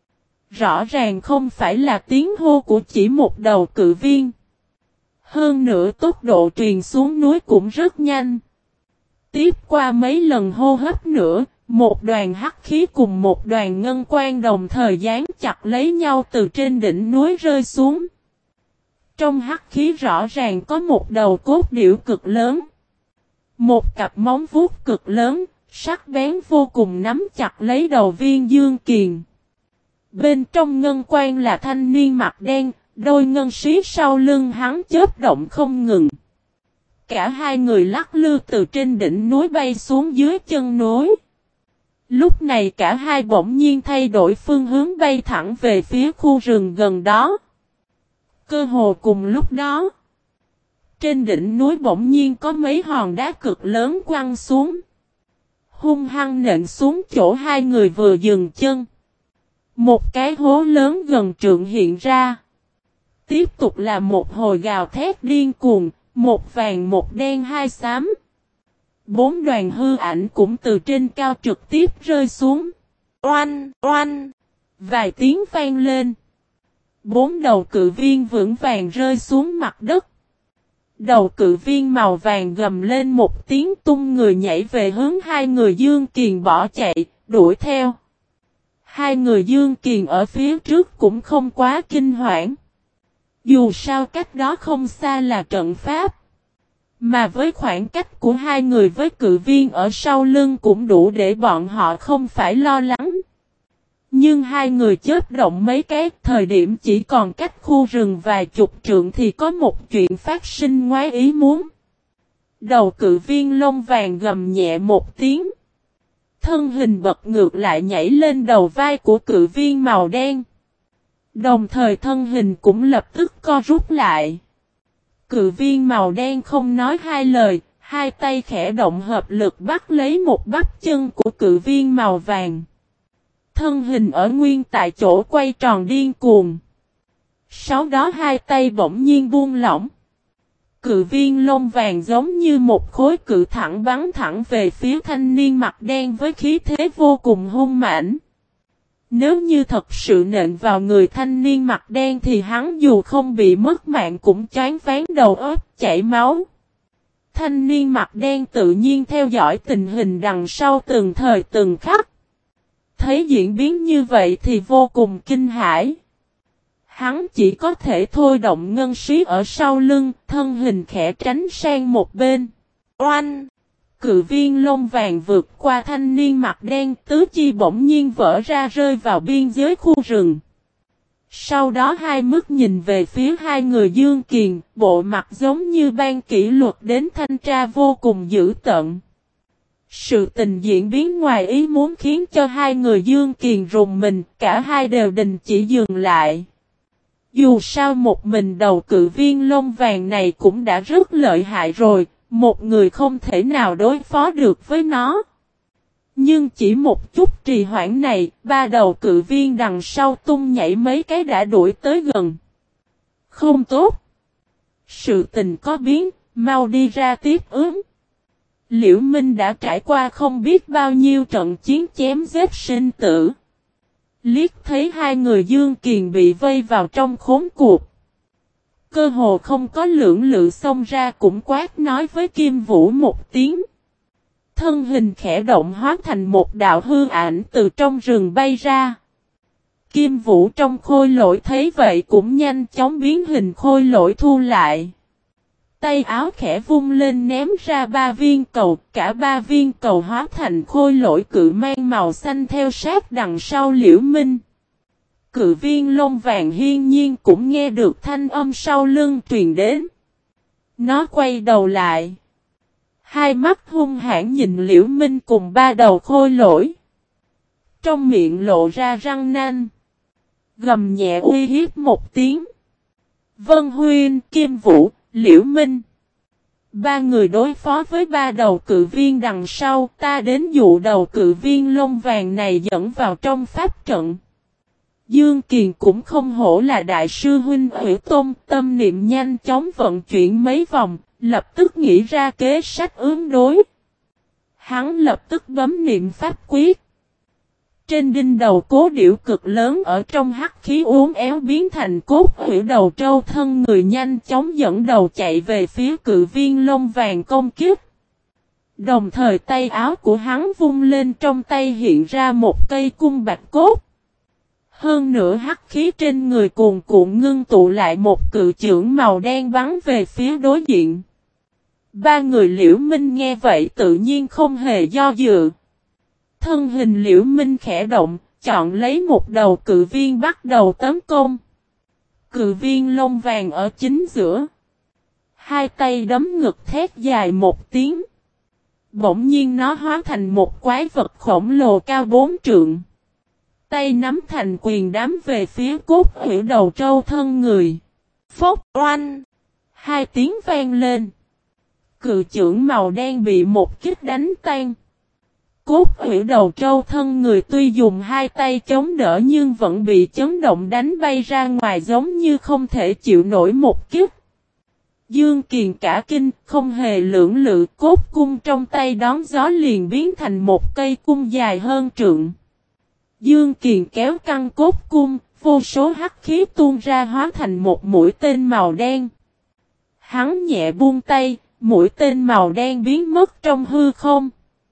Rõ ràng không phải là tiếng hô của chỉ một đầu cự viên. Hơn nữa tốc độ truyền xuống núi cũng rất nhanh. Tiếp qua mấy lần hô hấp nữa, một đoàn hắc khí cùng một đoàn ngân quang đồng thời dán chặt lấy nhau từ trên đỉnh núi rơi xuống. Trong hắc khí rõ ràng có một đầu cốt điểu cực lớn. Một cặp móng vuốt cực lớn, sắc bén vô cùng nắm chặt lấy đầu viên Dương Kiền. Bên trong ngân quang là thanh niên mặt đen, đôi ngân xí sau lưng hắn chớp động không ngừng. Cả hai người lắc lư từ trên đỉnh núi bay xuống dưới chân núi. Lúc này cả hai bỗng nhiên thay đổi phương hướng bay thẳng về phía khu rừng gần đó. Cơ hồ cùng lúc đó, trên đỉnh núi bỗng nhiên có mấy hòn đá cực lớn quăng xuống. Hung hăng nện xuống chỗ hai người vừa dừng chân. Một cái hố lớn gần trượng hiện ra. Tiếp tục là một hồi gào thét điên cuồng, một vàng một đen hai xám. Bốn đoàn hư ảnh cũng từ trên cao trực tiếp rơi xuống. Oanh, oanh. Vài tiếng vang lên. 4 đầu cự viên vững vàng rơi xuống mặt đất. Đầu cự viên màu vàng gầm lên một tiếng tung người nhảy về hướng hai người Dương Kiền bỏ chạy, đuổi theo. Hai người Dương Kiền ở phía trước cũng không quá kinh hoảng. Dù sao cách đó không xa là trận pháp. Mà với khoảng cách của hai người với cự viên ở sau lưng cũng đủ để bọn họ không phải lo lắng. Nhưng hai người chớp động mấy cái thời điểm chỉ còn cách khu rừng vài chục trượng thì có một chuyện phát sinh ngoài ý muốn. Đầu cự viên lông vàng gầm nhẹ một tiếng. Thân hình bật ngược lại nhảy lên đầu vai của cự viên màu đen. Đồng thời thân hình cũng lập tức co rút lại. Cự viên màu đen không nói hai lời, hai tay khẽ động hợp lực bắt lấy một bắp chân của cự viên màu vàng. Thân hình ở nguyên tại chỗ quay tròn điên cuồng. Sau đó hai tay bỗng nhiên buông lỏng. Cự viên lông vàng giống như một khối cự thẳng bắn thẳng về phía thanh niên mặt đen với khí thế vô cùng hung mãnh. Nếu như thật sự nện vào người thanh niên mặt đen thì hắn dù không bị mất mạng cũng choáng váng đầu óc chảy máu. Thanh niên mặt đen tự nhiên theo dõi tình hình đằng sau từng thời từng khắc. Thấy diễn biến như vậy thì vô cùng kinh hãi. Hắn chỉ có thể thôi động ngân sĩ ở sau lưng, thân hình khẽ tránh sang một bên. Oanh! Cự viên lông vàng vượt qua thanh niên mặt đen tứ chi bỗng nhiên vỡ ra rơi vào biên giới khu rừng. Sau đó hai mức nhìn về phía hai người Dương Kiền, bộ mặt giống như ban kỷ luật đến thanh tra vô cùng dữ tợn. Sự tình diễn biến ngoài ý muốn khiến cho hai người Dương Kiền rùng mình, cả hai đều đình chỉ dừng lại. Dù sao một mình đầu cự viên lông vàng này cũng đã rất lợi hại rồi, một người không thể nào đối phó được với nó. Nhưng chỉ một chút trì hoãn này, ba đầu cự viên đằng sau tung nhảy mấy cái đã đuổi tới gần. Không tốt. Sự tình có biến, mau đi ra tiếp ứng. Liễu Minh đã trải qua không biết bao nhiêu trận chiến chém giết sinh tử. Liếc thấy hai người Dương Kiền bị vây vào trong khốn cuộc. Cơ hồ không có lưỡng lự xông ra cũng quát nói với Kim Vũ một tiếng. Thân hình khẽ động hóa thành một đạo hư ảnh từ trong rừng bay ra. Kim Vũ trong khôi lỗi thấy vậy cũng nhanh chóng biến hình khôi lỗi thu lại. Tay áo khẽ vung lên ném ra 3 viên cầu, cả 3 viên cầu hóa thành khôi lỗi cự mang màu xanh theo sát đằng sau Liễu Minh. Cự viên lông vàng hiên nhiên cũng nghe được thanh âm sau lưng truyền đến. Nó quay đầu lại. Hai mắt hung hãn nhìn Liễu Minh cùng 3 đầu khôi lỗi. Trong miệng lộ ra răng nanh. Gầm nhẹ uy hiếp một tiếng. Vân Huyên, Kim Vũ, Liễu Minh. 3 người đối phó với 3 đầu cự viên đằng sau, ta đến dụ đầu cự viên lông vàng này dẫn vào trong pháp trận. Dương Kiền cũng không hổ là đại sư huynh Hủy Tôn, tâm niệm nhanh chóng vận chuyển mấy vòng, lập tức nghĩ ra kế sách ứng đối. Hắn lập tức bấm niệm pháp quyết. Trên đinh đầu cố điểu cực lớn ở trong hắc khí uốn éo biến thành cốt hủy đầu trâu thân người nhanh chóng dẫn đầu chạy về phía cự viên lông vàng công kiếp. Đồng thời tay áo của hắn vung lên trong tay hiện ra một cây cung bạch cốt. Hơn nữa hắc khí trên người cuồn cuộn ngưng tụ lại một cự chưởng màu đen bắn về phía đối diện. 3 người Liễu Minh nghe vậy tự nhiên không hề do dự. Thân hình Liễu Minh khẽ động, chọn lấy một đầu cự viên bắt đầu tấn công. Cự viên lông vàng ở chính giữa. Hai tay đấm ngực thét dài một tiếng. Bỗng nhiên nó hóa thành một quái vật khổng lồ cao 4 trượng. Tay nắm thành quyền đám về phía cốt hủy đầu trâu thân người. Phốc oanh. 2 tiếng vang lên. Cự chưởng màu đen bị một kích đánh tan. Cốt hủy đầu trâu thân người tuy dùng 2 tay chống đỡ nhưng vẫn bị chấn động đánh bay ra ngoài giống như không thể chịu nổi một kích. Dương Kiền cả kinh, không hề lưỡng lự, cốt cung trong tay đón gió liền biến thành một cây cung dài hơn trượng. Dương Kiền kéo căng cốt cung, vô số hắc khí tuôn ra hóa thành một mũi tên màu đen. Hắn nhẹ buông tay, mũi tên màu đen biến mất trong hư không.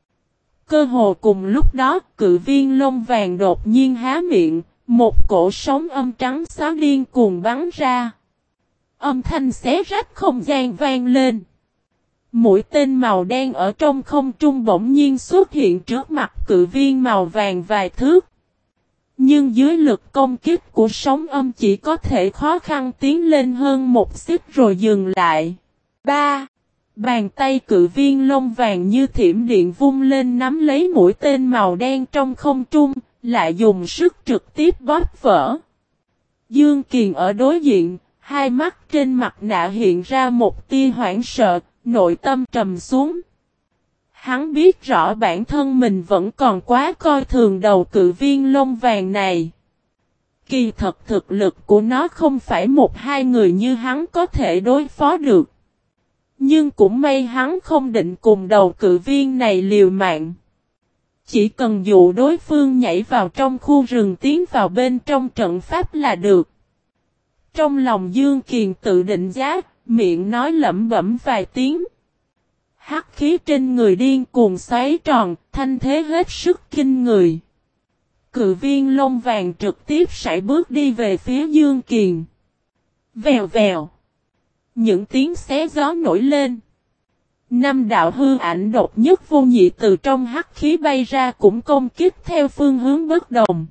Cơ hồ cùng lúc đó, cự viên lông vàng đột nhiên há miệng, một cổ sóng âm trắng xóa điên cuồng bắn ra. Âm thanh xé rách không gian vang lên. Mũi tên màu đen ở trong không trung bỗng nhiên xuất hiện trước mặt cự viên màu vàng vài thước. Nhưng dưới lực công kích của sóng âm chỉ có thể khó khăn tiến lên hơn một xích rồi dừng lại. 3. Bàn tay cự viên lông vàng như thiểm điện vung lên nắm lấy mũi tên màu đen trong không trung, lại dùng sức trực tiếp bóp vỡ. Dương Kiền ở đối diện, hai mắt trên mặt nạ hiện ra một tia hoảng sợ, nội tâm trầm xuống. Hắn biết rõ bản thân mình vẫn còn quá coi thường đầu cự viên lông vàng này. Kỳ thật thực lực của nó không phải một hai người như hắn có thể đối phó được. Nhưng cũng may hắn không định cùng đầu cự viên này liều mạng. Chỉ cần dụ đối phương nhảy vào trong khu rừng tiến vào bên trong trận pháp là được. Trong lòng Dương Kiền tự định giá, miệng nói lẩm bẩm vài tiếng. Hắc khí trên người điên cuồng xoáy tròn, thanh thế hết sức kinh người. Cự viên lông vàng trực tiếp sải bước đi về phía Dương Kiền. Vèo vèo. Những tiếng xé gió nổi lên. 5 đạo hư ảnh độc nhất vô nhị từ trong hắc khí bay ra cũng công kích theo phương hướng bất đồng.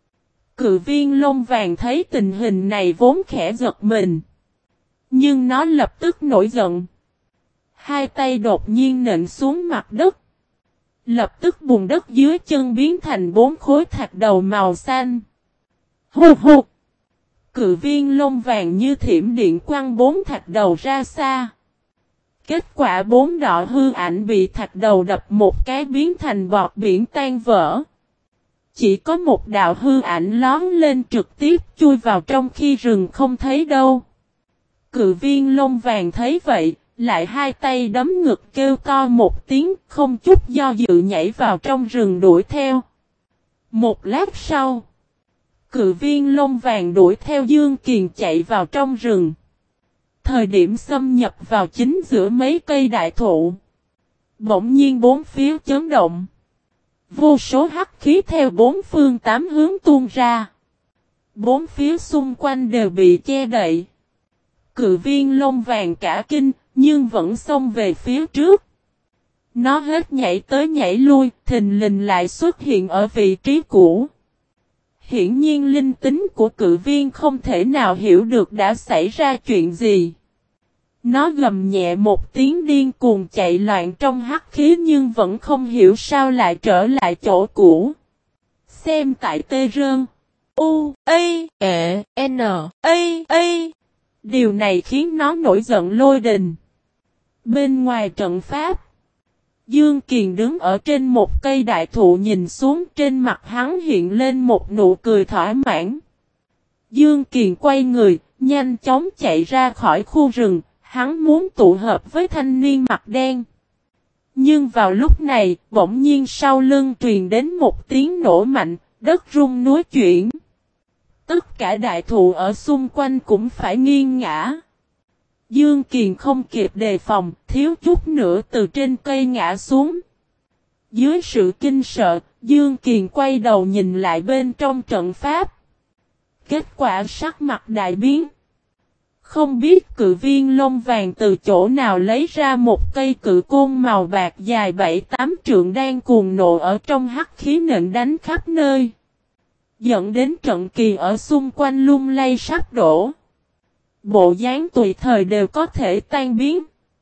Cự viên lông vàng thấy tình hình này vốn khẽ giật mình. Nhưng nó lập tức nổi giận. Hai tay đột nhiên nện xuống mặt đất. Lập tức bùn đất dưới chân biến thành 4 khối thạch đầu màu xanh. Hù hù. Cự viên lông vàng như thiểm điện quăng 4 thạch đầu ra xa. Kết quả 4 đạo hư ảnh bị thạch đầu đập một cái biến thành bọt biển tan vỡ. Chỉ có một đạo hư ảnh lón lên trực tiếp chui vào trong khi rừng không thấy đâu. Cự viên lông vàng thấy vậy, lại hai tay đấm ngực kêu to một tiếng, không chút do dự nhảy vào trong rừng đuổi theo. Một lát sau, cự viên lông vàng đuổi theo Dương Kiền chạy vào trong rừng. Thời điểm xâm nhập vào chính giữa mấy cây đại thụ. Bỗng nhiên bốn phía chấn động. Vô số hắc khí theo 4 phương 8 hướng tuôn ra. 4 phía xung quanh đều bị che đậy. Cự viên lông vàng cả kinh, nhưng vẫn xông về phía trước. Nó hết nhảy tới nhảy lui, thình lình lại xuất hiện ở vị trí cũ. Hiển nhiên linh tính của cự viên không thể nào hiểu được đã xảy ra chuyện gì. Nó gầm nhẹ một tiếng điên cuồng chạy loạn trong hắc khí nhưng vẫn không hiểu sao lại trở lại chỗ cũ. Xem tại tê rơn. U, A, E, N, A. Điều này khiến nó nổi giận lôi đình. Bên ngoài trận pháp, Dương Kiền đứng ở trên một cây đại thụ nhìn xuống, trên mặt hắn hiện lên một nụ cười thỏa mãn. Dương Kiền quay người, nhanh chóng chạy ra khỏi khu rừng, hắn muốn tụ hợp với thanh niên mặt đen. Nhưng vào lúc này, bỗng nhiên sau lưng truyền đến một tiếng nổ mạnh, đất rung núi chuyển. Tất cả đại thụ ở xung quanh cũng phải nghiêng ngã. Dương Kiền không kịp đề phòng, thiếu chút nữa từ trên cây ngã xuống. Dưới sự kinh sợ, Dương Kiền quay đầu nhìn lại bên trong trận pháp. Kết quả sắc mặt đại biến. Không biết cự viên lông vàng từ chỗ nào lấy ra một cây cự côn màu bạc dài 7-8 trượng đang cuồng nộ ở trong hắc khí nện đánh khắp nơi. Dẫn đến trận kỳ ở xung quanh lung lay sắp đổ. Bộ dáng tùy thời đều có thể tan biến.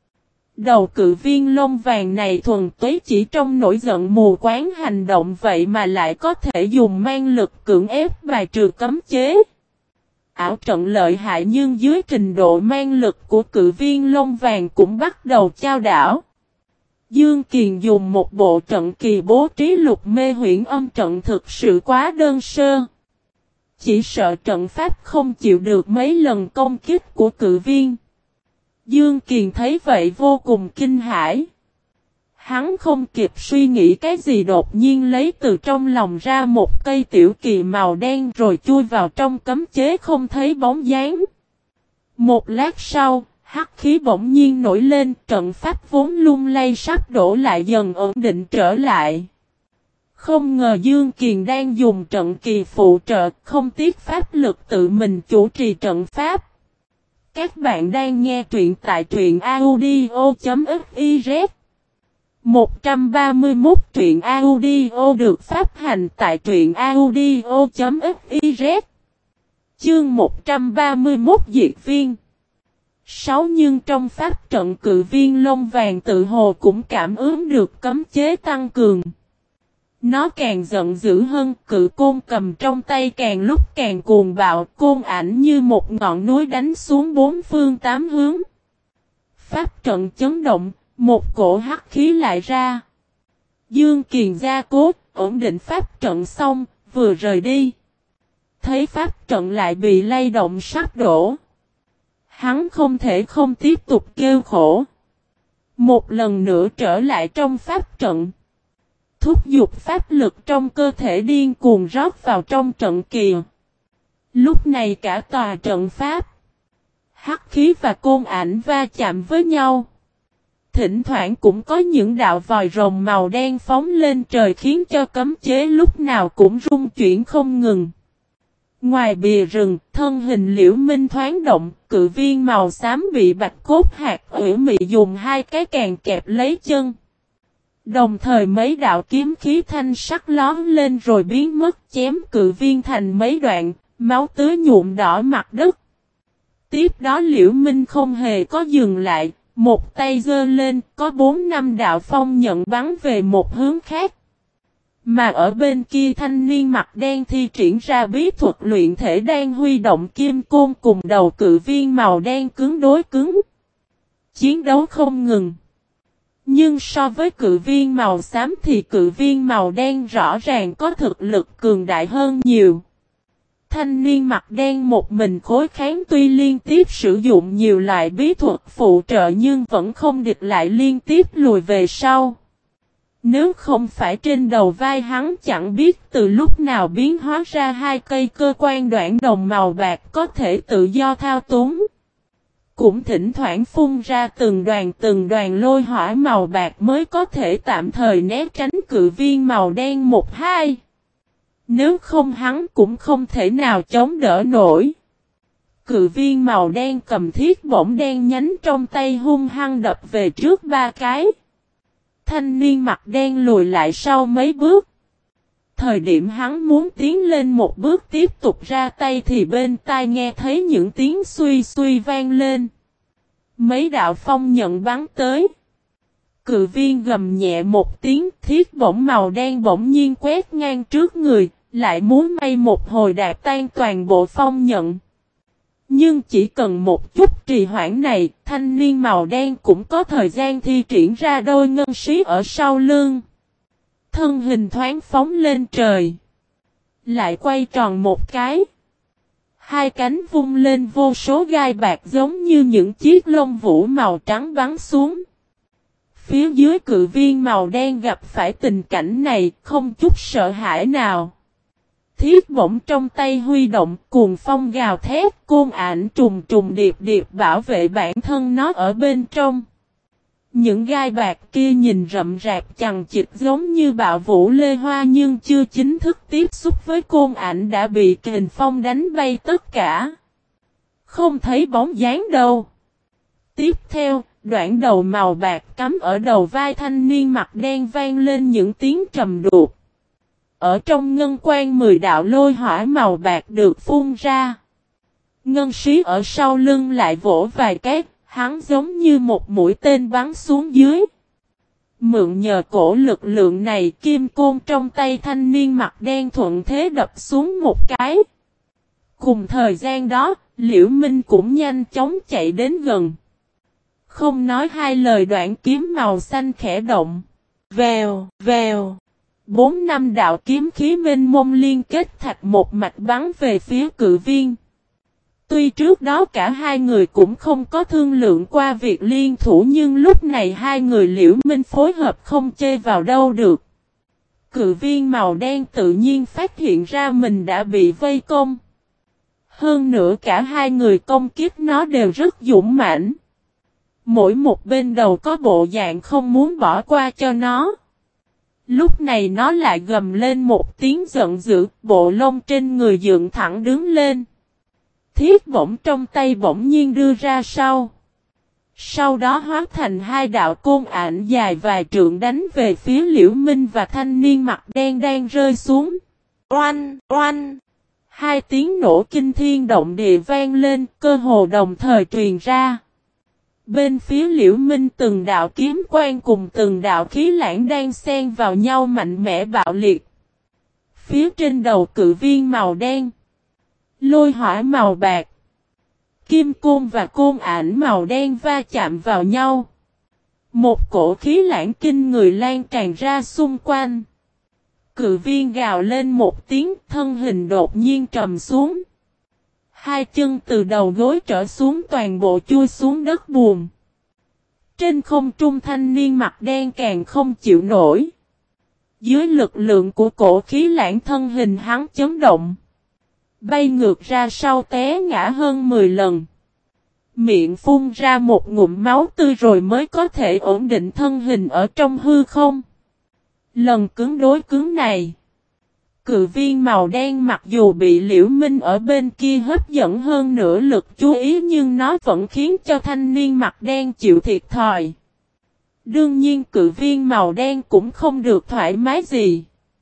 Đầu cự viên lông vàng này thuần túy chỉ trong nổi giận mù quáng hành động vậy mà lại có thể dùng man lực cưỡng ép bài trừ cấm chế. Ảo trận lợi hại nhưng dưới trình độ man lực của cự viên lông vàng cũng bắt đầu chao đảo. Dương Kiền dùng một bộ trận kỳ bố trí lục mê huyễn âm trận thực sự quá đơn sơ. Chỉ sợ trận pháp không chịu được mấy lần công kích của cự viên. Dương Kiền thấy vậy vô cùng kinh hãi. Hắn không kịp suy nghĩ cái gì đột nhiên lấy từ trong lòng ra một cây tiểu kỳ màu đen rồi chui vào trong cấm chế không thấy bóng dáng. Một lát sau, hắc khí bỗng nhiên nổi lên, trận pháp vốn lung lay sắp đổ lại dần ổn định trở lại. Không ngờ Dương Kiền đang dùng trận kỳ phụ trợ, không tiếc pháp lực tự mình chủ trì trận pháp. Các bạn đang nghe truyện tại truyện audio.fiz 131 truyện audio được phát hành tại truyện audio.fiz Chương 131 Diệt Viên 6 Nhưng trong pháp trận cự viên lông vàng tự hồ cũng cảm ứng được cấm chế tăng cường. Nó càng giận dữ hơn, cự côn cầm trong tay càng lúc càng cuồng bạo, côn ảnh như một ngọn núi đánh xuống bốn phương tám hướng. Pháp trận chấn động, một cổ hắc khí lại ra. Dương Kiền gia cố, ổn định pháp trận xong, vừa rời đi. Thấy pháp trận lại bị lay động sắp đổ. Hắn không thể không tiếp tục kêu khổ. Một lần nữa trở lại trong pháp trận. Thúc giục pháp lực trong cơ thể điên cuồng rót vào trong trận kỳ. Lúc này cả tòa trận pháp, hắc khí và côn ảnh va chạm với nhau. Thỉnh thoảng cũng có những đạo vòi rồng màu đen phóng lên trời khiến cho cấm chế lúc nào cũng rung chuyển không ngừng. Ngoài bìa rừng, thân hình Liễu Minh thoáng động, cự viên màu xám bị bạch cốt hạt ủy mị dùng hai cái càng kẹp lấy chân. Đồng thời mấy đạo kiếm khí thanh sắc lóm lên rồi biến mất chém cự viên thành mấy đoạn, máu tươi nhuộm đỏ mặt đất. Tiếp đó Liễu Minh không hề có dừng lại, một tay giơ lên, có 4-5 đạo phong nhận bắn về một hướng khác. Mà ở bên kia thanh niên mặt đen thi triển ra bí thuật luyện thể đang huy động kim côn cùng đầu cự viên màu đen cứng đối cứng. Chiến đấu không ngừng. Nhưng so với cự viên màu xám thì cự viên màu đen rõ ràng có thực lực cường đại hơn nhiều. Thanh niên mặt đen một mình khối kháng tuy liên tiếp sử dụng nhiều loại bí thuật phụ trợ nhưng vẫn không địch lại liên tiếp lùi về sau. Nếu không phải trên đầu vai hắn chẳng biết từ lúc nào biến hóa ra hai cây cơ quan đoạn đồng màu bạc có thể tự do thao túng. Cũng thỉnh thoảng phun ra từng đoàn lôi hỏa màu bạc mới có thể tạm thời né tránh cự viên màu đen 1-2. Nếu không hắn cũng không thể nào chống đỡ nổi. Cự viên màu đen cầm thiết bổng đen nhánh trong tay hung hăng đập về trước 3 cái. Thanh niên mặt đen lùi lại sau mấy bước. Thời điểm hắn muốn tiến lên một bước tiếp tục ra tay thì bên tai nghe thấy những tiếng suy suy vang lên. Mấy đạo phong nhận bắn tới. Cự viên gầm nhẹ một tiếng, thiết bổng màu đen bỗng nhiên quét ngang trước người, lại muốn may một hồi đạp tan toàn bộ phong nhận. Nhưng chỉ cần một chút trì hoãn này, thanh niên màu đen cũng có thời gian thi triển ra đôi ngân sĩ ở sau lưng. Thân hình thoáng phóng lên trời. Lại quay tròn một cái. Hai cánh vung lên vô số gai bạc giống như những chiếc lông vũ màu trắng bắn xuống. Phía dưới cự viên màu đen gặp phải tình cảnh này không chút sợ hãi nào. Thiết bổng trong tay huy động cuồng phong gào thét, côn ảnh trùng trùng điệp điệp bảo vệ bản thân nó ở bên trong. Những gai bạc kia nhìn rậm rạp chằng chịt giống như bạo vũ lê hoa nhưng chưa chính thức tiếp xúc với côn ảnh đã bị kình phong đánh bay tất cả. Không thấy bóng dáng đâu. Tiếp theo, đoạn đầu màu bạc cắm ở đầu vai thanh niên mặt đen vang lên những tiếng trầm đục. Ở trong ngân quan 10 đạo lôi hỏa màu bạc được phun ra. Ngân sĩ ở sau lưng lại vỗ vài cái, hắn giống như một mũi tên bắn xuống dưới. Mượn nhờ cổ lực lượng này kim côn trong tay thanh niên mặt đen thuận thế đập xuống một cái. Cùng thời gian đó, Liễu Minh cũng nhanh chóng chạy đến gần. Không nói hai lời đoạn kiếm màu xanh khẽ động. Vèo, vèo. 4-5 đạo kiếm khí mênh mông liên kết thành một mạch bắn về phía cự viên. Tuy trước đó cả hai người cũng không có thương lượng qua việc liên thủ nhưng lúc này hai người Liễu Minh phối hợp không chê vào đâu được. Cự viên màu đen tự nhiên phát hiện ra mình đã bị vây công. Hơn nữa cả hai người công kích nó đều rất dũng mãnh. Mỗi một bên đầu có bộ dạng không muốn bỏ qua cho nó. Lúc này nó lại gầm lên một tiếng giận dữ, bộ lông trên người dựng thẳng đứng lên. Thiết bổng trong tay bỗng nhiên đưa ra sau. Sau đó hóa thành hai đạo côn ảnh dài vài trượng đánh về phía Liễu Minh và thanh niên mặt đen đang rơi xuống. Oanh, oanh! Hai tiếng nổ kinh thiên động địa vang lên, cơ hồ đồng thời truyền ra. Bên phía Liễu Minh từng đạo kiếm quang cùng từng đạo khí lãng đang xen vào nhau mạnh mẽ bạo liệt. Phía trên đầu cự viên màu đen, lôi hỏa màu bạc, kim côn và côn ảnh màu đen va chạm vào nhau. Một cổ khí lãng kinh người lan tràn ra xung quanh. Cự viên gào lên một tiếng, thân hình đột nhiên trầm xuống. Hai chân từ đầu gối trở xuống toàn bộ chui xuống đất bùn. Trên không trung thanh niên mặt đen càng không chịu nổi. Dưới lực lượng của cổ khí lãng thân hình hắn chấn động. Bay ngược ra sau té ngã hơn 10 lần. Miệng phun ra một ngụm máu tươi rồi mới có thể ổn định thân hình ở trong hư không. Lần cứng đối cứng này. Cự viên màu đen mặc dù bị Liễu Minh ở bên kia hấp dẫn hơn nữa lực chú ý nhưng nó vẫn khiến cho thanh niên mặt đen chịu thiệt thòi. Đương nhiên cự viên màu đen cũng không được thoải mái gì.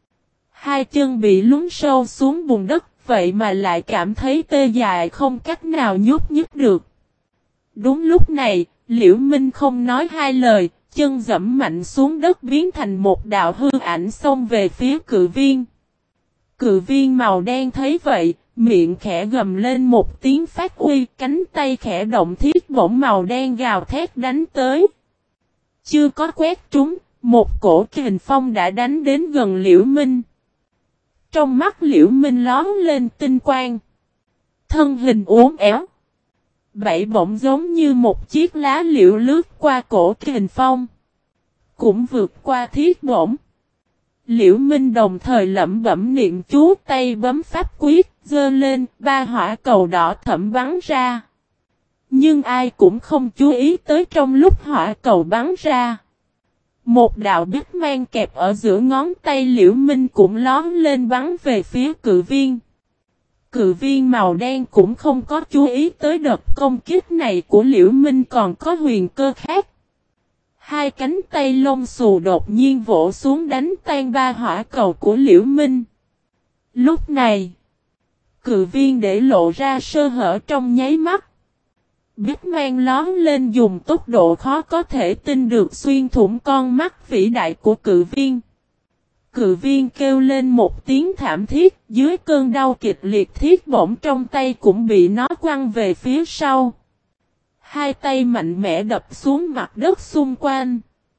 Hai chân bị lún sâu xuống bùn đất vậy mà lại cảm thấy tê dại không cách nào nhúc nhích được. Đúng lúc này, Liễu Minh không nói hai lời, chân giẫm mạnh xuống đất biến thành một đạo hư ảnh xông về phía cự viên. Cự viên màu đen thấy vậy, miệng khẽ gầm lên một tiếng phát uy, cánh tay khẽ động thiết bổng màu đen gào thét đánh tới. Chưa có quét trúng, một cổ kình phong đã đánh đến gần Liễu Minh. Trong mắt Liễu Minh lóe lên tinh quang. Thân hình uốn éo. Bảy bổng giống như một chiếc lá liễu lướt qua cổ kình phong. Cũng vượt qua thiết bổng. Liễu Minh đồng thời lẩm bẩm niệm chú, tay bấm pháp quyết, giơ lên, ba hỏa cầu đỏ thẫm bắn ra. Nhưng ai cũng không chú ý tới trong lúc hỏa cầu bắn ra. Một đạo bích mang kẹp ở giữa ngón tay Liễu Minh cũng lóm lên bắn về phía cự viên. Cự viên màu đen cũng không có chú ý tới đợt công kích này của Liễu Minh còn có huyền cơ khác. Hai cánh tay lông xù đột nhiên vỗ xuống đánh tan ba hỏa cầu của Liễu Minh. Lúc này, cự viên để lộ ra sơ hở trong nháy mắt. Bích mang lóm lên dùng tốc độ khó có thể tin được xuyên thủng con mắt vĩ đại của cự viên. Cự viên kêu lên một tiếng thảm thiết, dưới cơn đau kịch liệt thiết bổng trong tay cũng bị nó quăng về phía sau. Hai tay mạnh mẽ đập xuống mặt đất xung quanh.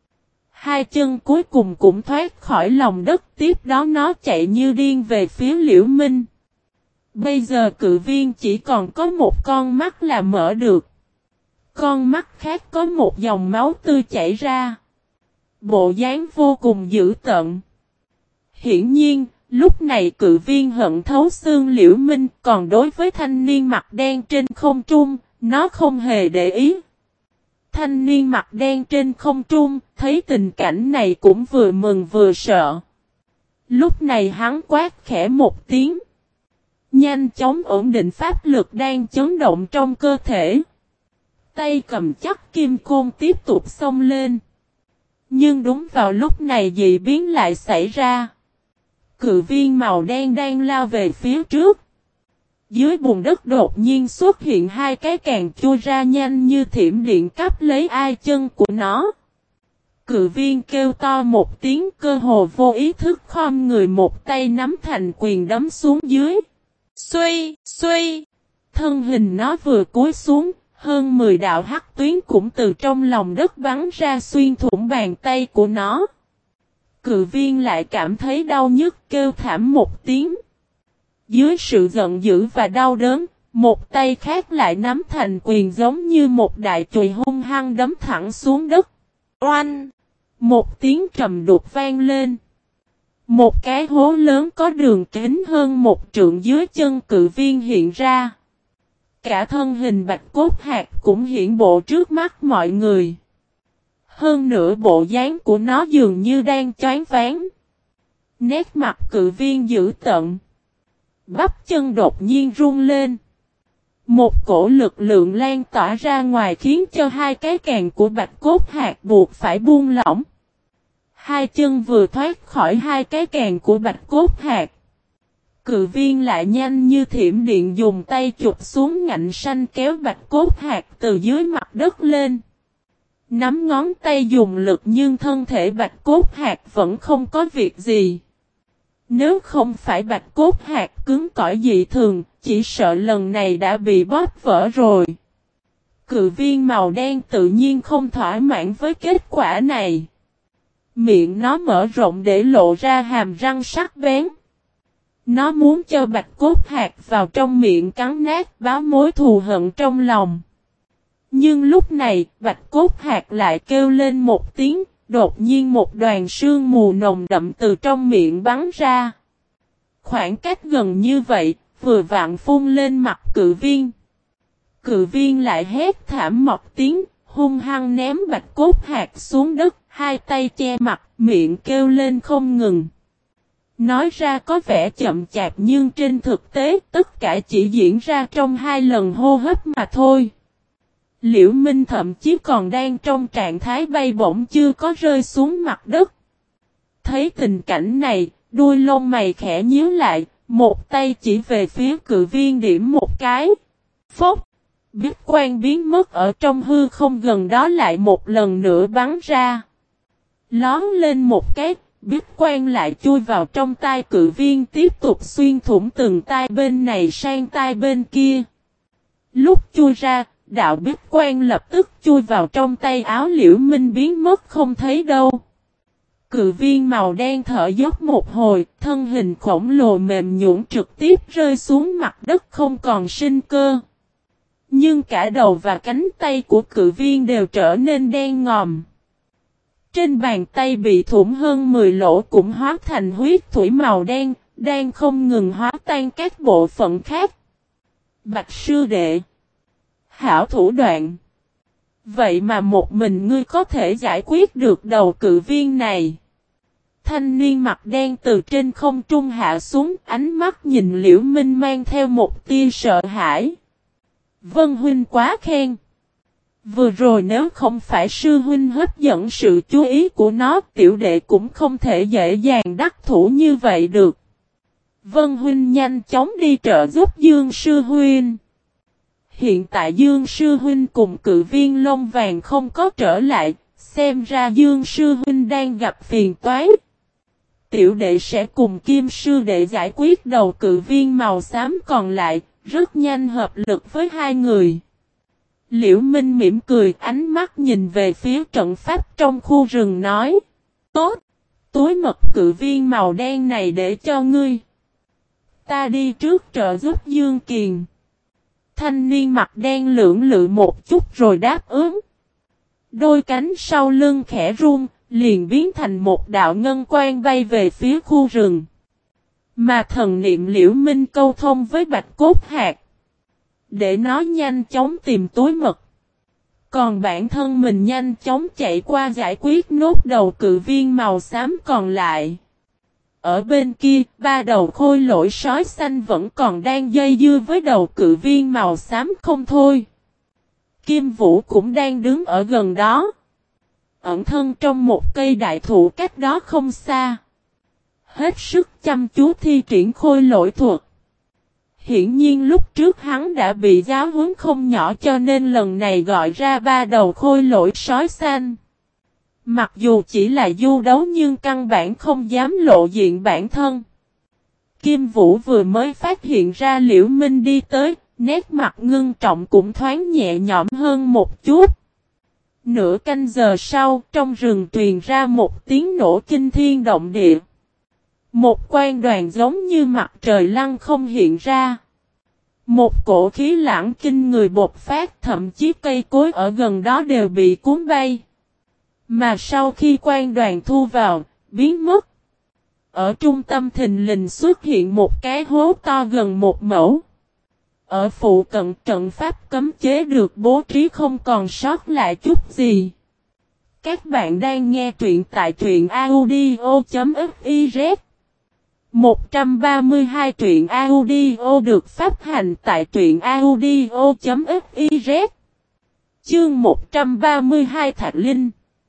Hai chân cuối cùng cũng thoát khỏi lòng đất, tiếp đó nó chạy như điên về phía Liễu Minh. Bây giờ cự viên chỉ còn có một con mắt là mở được. Con mắt khác có một dòng máu tươi chảy ra. Bộ dáng vô cùng dữ tợn. Hiển nhiên, lúc này cự viên hận thấu xương Liễu Minh, còn đối với thanh niên mặt đen trên không trung, nó không hề để ý. Thanh niên mặt đen trên không trung, thấy tình cảnh này cũng vừa mừng vừa sợ. Lúc này hắn quát khẽ một tiếng. Nhanh chóng ổn định pháp lực đang chấn động trong cơ thể. Tay cầm chắc kim côn tiếp tục xông lên. Nhưng đúng vào lúc này dị biến lại xảy ra. Cự viên màu đen đang lao về phía trước. Dưới bùn đất đột nhiên xuất hiện hai cái càng chui ra nhanh như thiểm điện cắp lấy ai chân của nó. Cự viên kêu to một tiếng, cơ hồ vô ý thức khom người một tay nắm thành quyền đấm xuống dưới. Xuy, xuy. Thân hình nó vừa cúi xuống, hơn 10 đạo hắc tuyến cũng từ trong lòng đất bắn ra xuyên thủng bàn tay của nó. Cự viên lại cảm thấy đau nhức kêu thảm một tiếng. Dưới sự giận dữ và đau đớn, Một tay khác lại nắm thành quyền giống như một đại chùy hung hăng đấm thẳng xuống đất. Oanh! Một tiếng trầm đục vang lên. Một cái hố lớn có đường kính hơn một trượng dưới chân cự viên hiện ra. Cả thân hình bạch cốt hạt cũng hiện bộ trước mắt mọi người. Hơn nữa bộ dáng của nó dường như đang choáng váng. Nét mặt cự viên dữ tợn. Bắp chân đột nhiên run lên. Một cổ lực lượng lan tỏa ra ngoài khiến cho hai cái càng của bạch cốt hạt buộc phải buông lỏng. Hai chân vừa thoát khỏi hai cái càng của bạch cốt hạt. Cự viên lại nhanh như thiểm điện dùng tay chụp xuống ngạnh xanh kéo bạch cốt hạt từ dưới mặt đất lên. Nắm ngón tay dùng lực nhưng thân thể bạch cốt hạt vẫn không có việc gì. Nếu không phải bạch cốt hạt cứng cỏi dị thường, chỉ sợ lần này đã bị bóp vỡ rồi. Cự viên màu đen tự nhiên không thỏa mãn với kết quả này. Miệng nó mở rộng để lộ ra hàm răng sắc bén. Nó muốn cho bạch cốt hạt vào trong miệng cắn nát báo mối thù hận trong lòng. Nhưng lúc này, bạch cốt hạt lại kêu lên một tiếng, đột nhiên một đoàn sương mù nồng đậm từ trong miệng bắn ra. Khoảng cách gần như vậy, vừa vặn phun lên mặt cự viên. Cự viên lại hét thảm một tiếng, hung hăng ném bạch cốt hạt xuống đất, hai tay che mặt, miệng kêu lên không ngừng. Nói ra có vẻ chậm chạp nhưng trên thực tế tất cả chỉ diễn ra trong 2 lần hô hấp mà thôi. Liễu Minh thậm chí còn đang trong trạng thái bay bổng chưa có rơi xuống mặt đất. Thấy tình cảnh này, đuôi lông mày khẽ nhíu lại, một tay chỉ về phía cự viên điểm một cái. Phốc! Bích quang biến mất ở trong hư không gần đó lại một lần nữa bắn ra. Lón lên một cái, bích quang lại chui vào trong tai cự viên tiếp tục xuyên thủng từng tai bên này sang tai bên kia. Lúc chui ra, đạo bích quang lập tức chui vào trong tay áo Liễu Minh biến mất không thấy đâu. Cự viên màu đen thở dốc một hồi, thân hình khổng lồ mềm nhũn trực tiếp rơi xuống mặt đất không còn sinh cơ. Nhưng cả đầu và cánh tay của cự viên đều trở nên đen ngòm. Trên bàn tay bị thủng hơn 10 lỗ cũng hóa thành huyết thủy màu đen, đang không ngừng hóa tan các bộ phận khác. Bạch sư đệ. Hảo thủ đoạn. Vậy mà một mình ngươi có thể giải quyết được đầu cự viên này. Thanh niên mặt đen từ trên không trung hạ xuống, ánh mắt nhìn Liễu Minh mang theo một tia sợ hãi. Vân huynh quá khen. Vừa rồi nếu không phải sư huynh hấp dẫn sự chú ý của nó, tiểu đệ cũng không thể dễ dàng đắc thủ như vậy được. Vân huynh nhanh chóng đi trợ giúp Dương sư huynh. Hiện tại Dương sư huynh cùng cự viên lông vàng không có trở lại, xem ra Dương sư huynh đang gặp phiền toái. Tiểu đệ sẽ cùng Kim sư đệ giải quyết đầu cự viên màu xám còn lại, rất nhanh hợp lực với hai người. Liễu Minh mỉm cười, ánh mắt nhìn về phía trận pháp trong khu rừng nói. Tốt, túi mật cự viên màu đen này để cho ngươi. Ta đi trước trợ giúp Dương Kiền. Thanh niên mặt đen lưỡng lự một chút rồi đáp ứng. Đôi cánh sau lưng khẽ run, liền biến thành một đạo ngân quang bay về phía khu rừng. Mà thần niệm Liễu Minh câu thông với bạch cốt hạt. Để nó nhanh chóng tìm túi mật. Còn bản thân mình nhanh chóng chạy qua giải quyết nốt đầu cự viên màu xám còn lại. Ở bên kia, 3 đầu khôi lỗi sói xanh vẫn còn đang dây dưa với đầu cự viên màu xám không thôi. Kim Vũ cũng đang đứng ở gần đó. Ẩn thân trong một cây đại thụ cách đó không xa. Hết sức chăm chú thi triển khôi lỗi thuật. Hiển nhiên lúc trước hắn đã bị giáo huấn không nhỏ cho nên lần này gọi ra 3 đầu khôi lỗi sói xanh. Mặc dù chỉ là du đấu nhưng căn bản không dám lộ diện bản thân. Kim Vũ vừa mới phát hiện ra Liễu Minh đi tới, nét mặt ngưng trọng cũng thoáng nhẹ nhõm hơn một chút. Nửa canh giờ sau, trong rừng truyền ra một tiếng nổ kinh thiên động địa. Một quang đoàn giống như mặt trời lăng không hiện ra. Một cổ khí lãng kinh người bộc phát, thậm chí cây cối ở gần đó đều bị cuốn bay. Mà sau khi quan đoàn thu vào, biến mất. Ở trung tâm thình lình xuất hiện một cái hố to gần 1 mẫu. Ở phụ cận trận pháp cấm chế được bố trí không còn sót lại chút gì. Các bạn đang nghe truyện tại truyện audio.fiz 132 truyện audio được phát hành tại truyện audio.fiz Chương 132 Thạch Linh.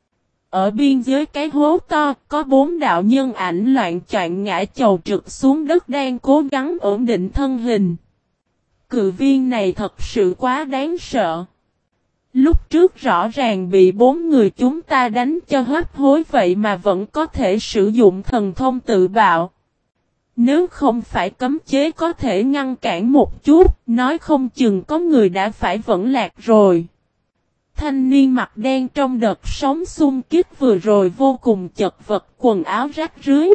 Ở biên giới cái hố to có 4 đạo nhân ảnh loạn choạng ngã chầu trực xuống đất đang cố gắng ổn định thân hình. Cự viên này thật sự quá đáng sợ. Lúc trước rõ ràng bị 4 người chúng ta đánh cho hấp hối vậy mà vẫn có thể sử dụng thần thông tự bạo. Nếu không phải cấm chế có thể ngăn cản một chút, nói không chừng có người đã phải vẫn lạc rồi. Thanh niên mặt đen trong đợt sóng xung kích vừa rồi vô cùng chật vật, quần áo rách rưới.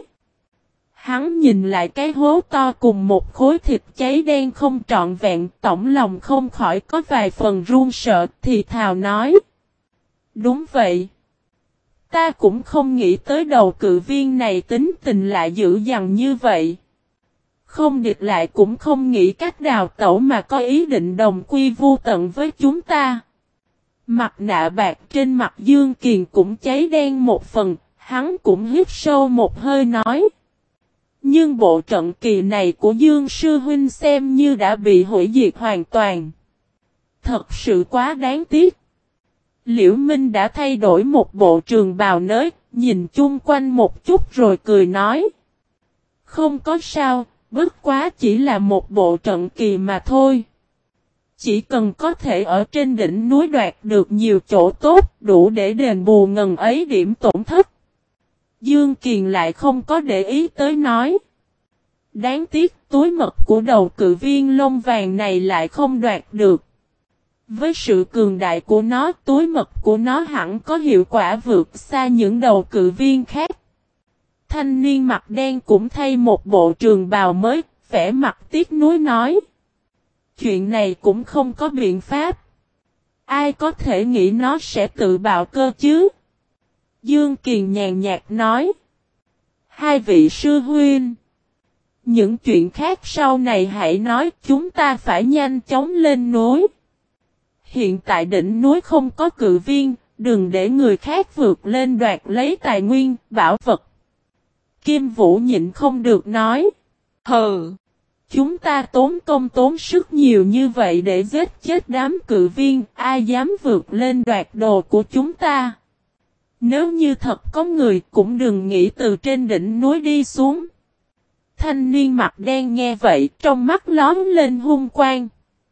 Hắn nhìn lại cái hố to cùng một khối thịt cháy đen không trọn vẹn, tổng lòng không khỏi có vài phần run sợ, thì thào nói. Đúng vậy. Ta cũng không nghĩ tới đầu cự viên này tính tình lại dữ dằn như vậy. Không địch lại cũng không nghĩ cách đào tẩu mà có ý định đồng quy vu tận với chúng ta. Mặt nạ bạc trên mặt Dương Kiền cũng cháy đen một phần, hắn cũng hít sâu một hơi nói. Nhưng bộ trận kỳ này của Dương Sư Huynh xem như đã bị hủy diệt hoàn toàn. Thật sự quá đáng tiếc. Liễu Minh đã thay đổi một bộ trường bào nới, nhìn chung quanh một chút rồi cười nói. Không có sao, bất quá chỉ là một bộ trận kỳ mà thôi. Chỉ cần có thể ở trên đỉnh núi đoạt được nhiều chỗ tốt, đủ để đền bù ngần ấy điểm tổn thất. Dương Kiền lại không có để ý tới nói. Đáng tiếc túi mật của đầu cự viên lông vàng này lại không đoạt được. Với sự cường đại của nó, túi mật của nó hẳn có hiệu quả vượt xa những đầu cự viên khác. Thanh niên mặt đen cũng thay một bộ trường bào mới, vẻ mặt tiếc nuối nói. Chuyện này cũng không có biện pháp. Ai có thể nghĩ nó sẽ tự bạo cơ chứ? Dương Kiền nhàn nhạt nói. Hai vị sư huynh. Những chuyện khác sau này hãy nói, chúng ta phải nhanh chóng lên núi. Hiện tại đỉnh núi không có cự viên, đừng để người khác vượt lên đoạt lấy tài nguyên, bảo vật. Kim Vũ nhịn không được nói. Hừ, chúng ta tốn công tốn sức nhiều như vậy để giết chết đám cự viên, ai dám vượt lên đoạt đồ của chúng ta. Nếu như thật có người cũng đừng nghĩ từ trên đỉnh núi đi xuống. Thanh niên mặt đen nghe vậy, trong mắt lóm lên hung quang.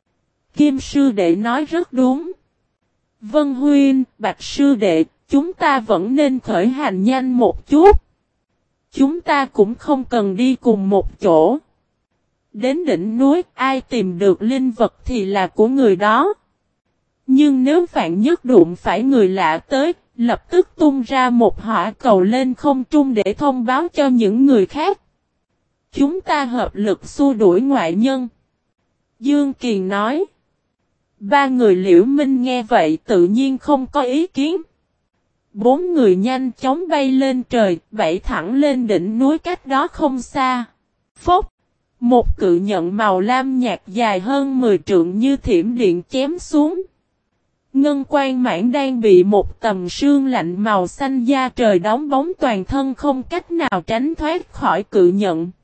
Kim sư đệ nói rất đúng. Vân Huynh, Bạch sư đệ, chúng ta vẫn nên khởi hành nhanh một chút. Chúng ta cũng không cần đi cùng một chỗ. Đến đỉnh núi, ai tìm được linh vật thì là của người đó. Nhưng nếu vạn nhất đụng phải người lạ tới, lập tức tung ra một hỏa cầu lên không trung để thông báo cho những người khác. Chúng ta hợp lực xua đuổi ngoại nhân. Dương Kiền nói. 3 người Liễu Minh nghe vậy tự nhiên không có ý kiến. 4 người nhanh chóng bay lên trời, bay thẳng lên đỉnh núi cách đó không xa. Phốc! Một cự nhận màu lam nhạt dài hơn 10 trượng như thiểm điện chém xuống. Ngân quan mãn đang bị một tầng sương lạnh màu xanh da trời đóng bóng toàn thân không cách nào tránh thoát khỏi cự nhận.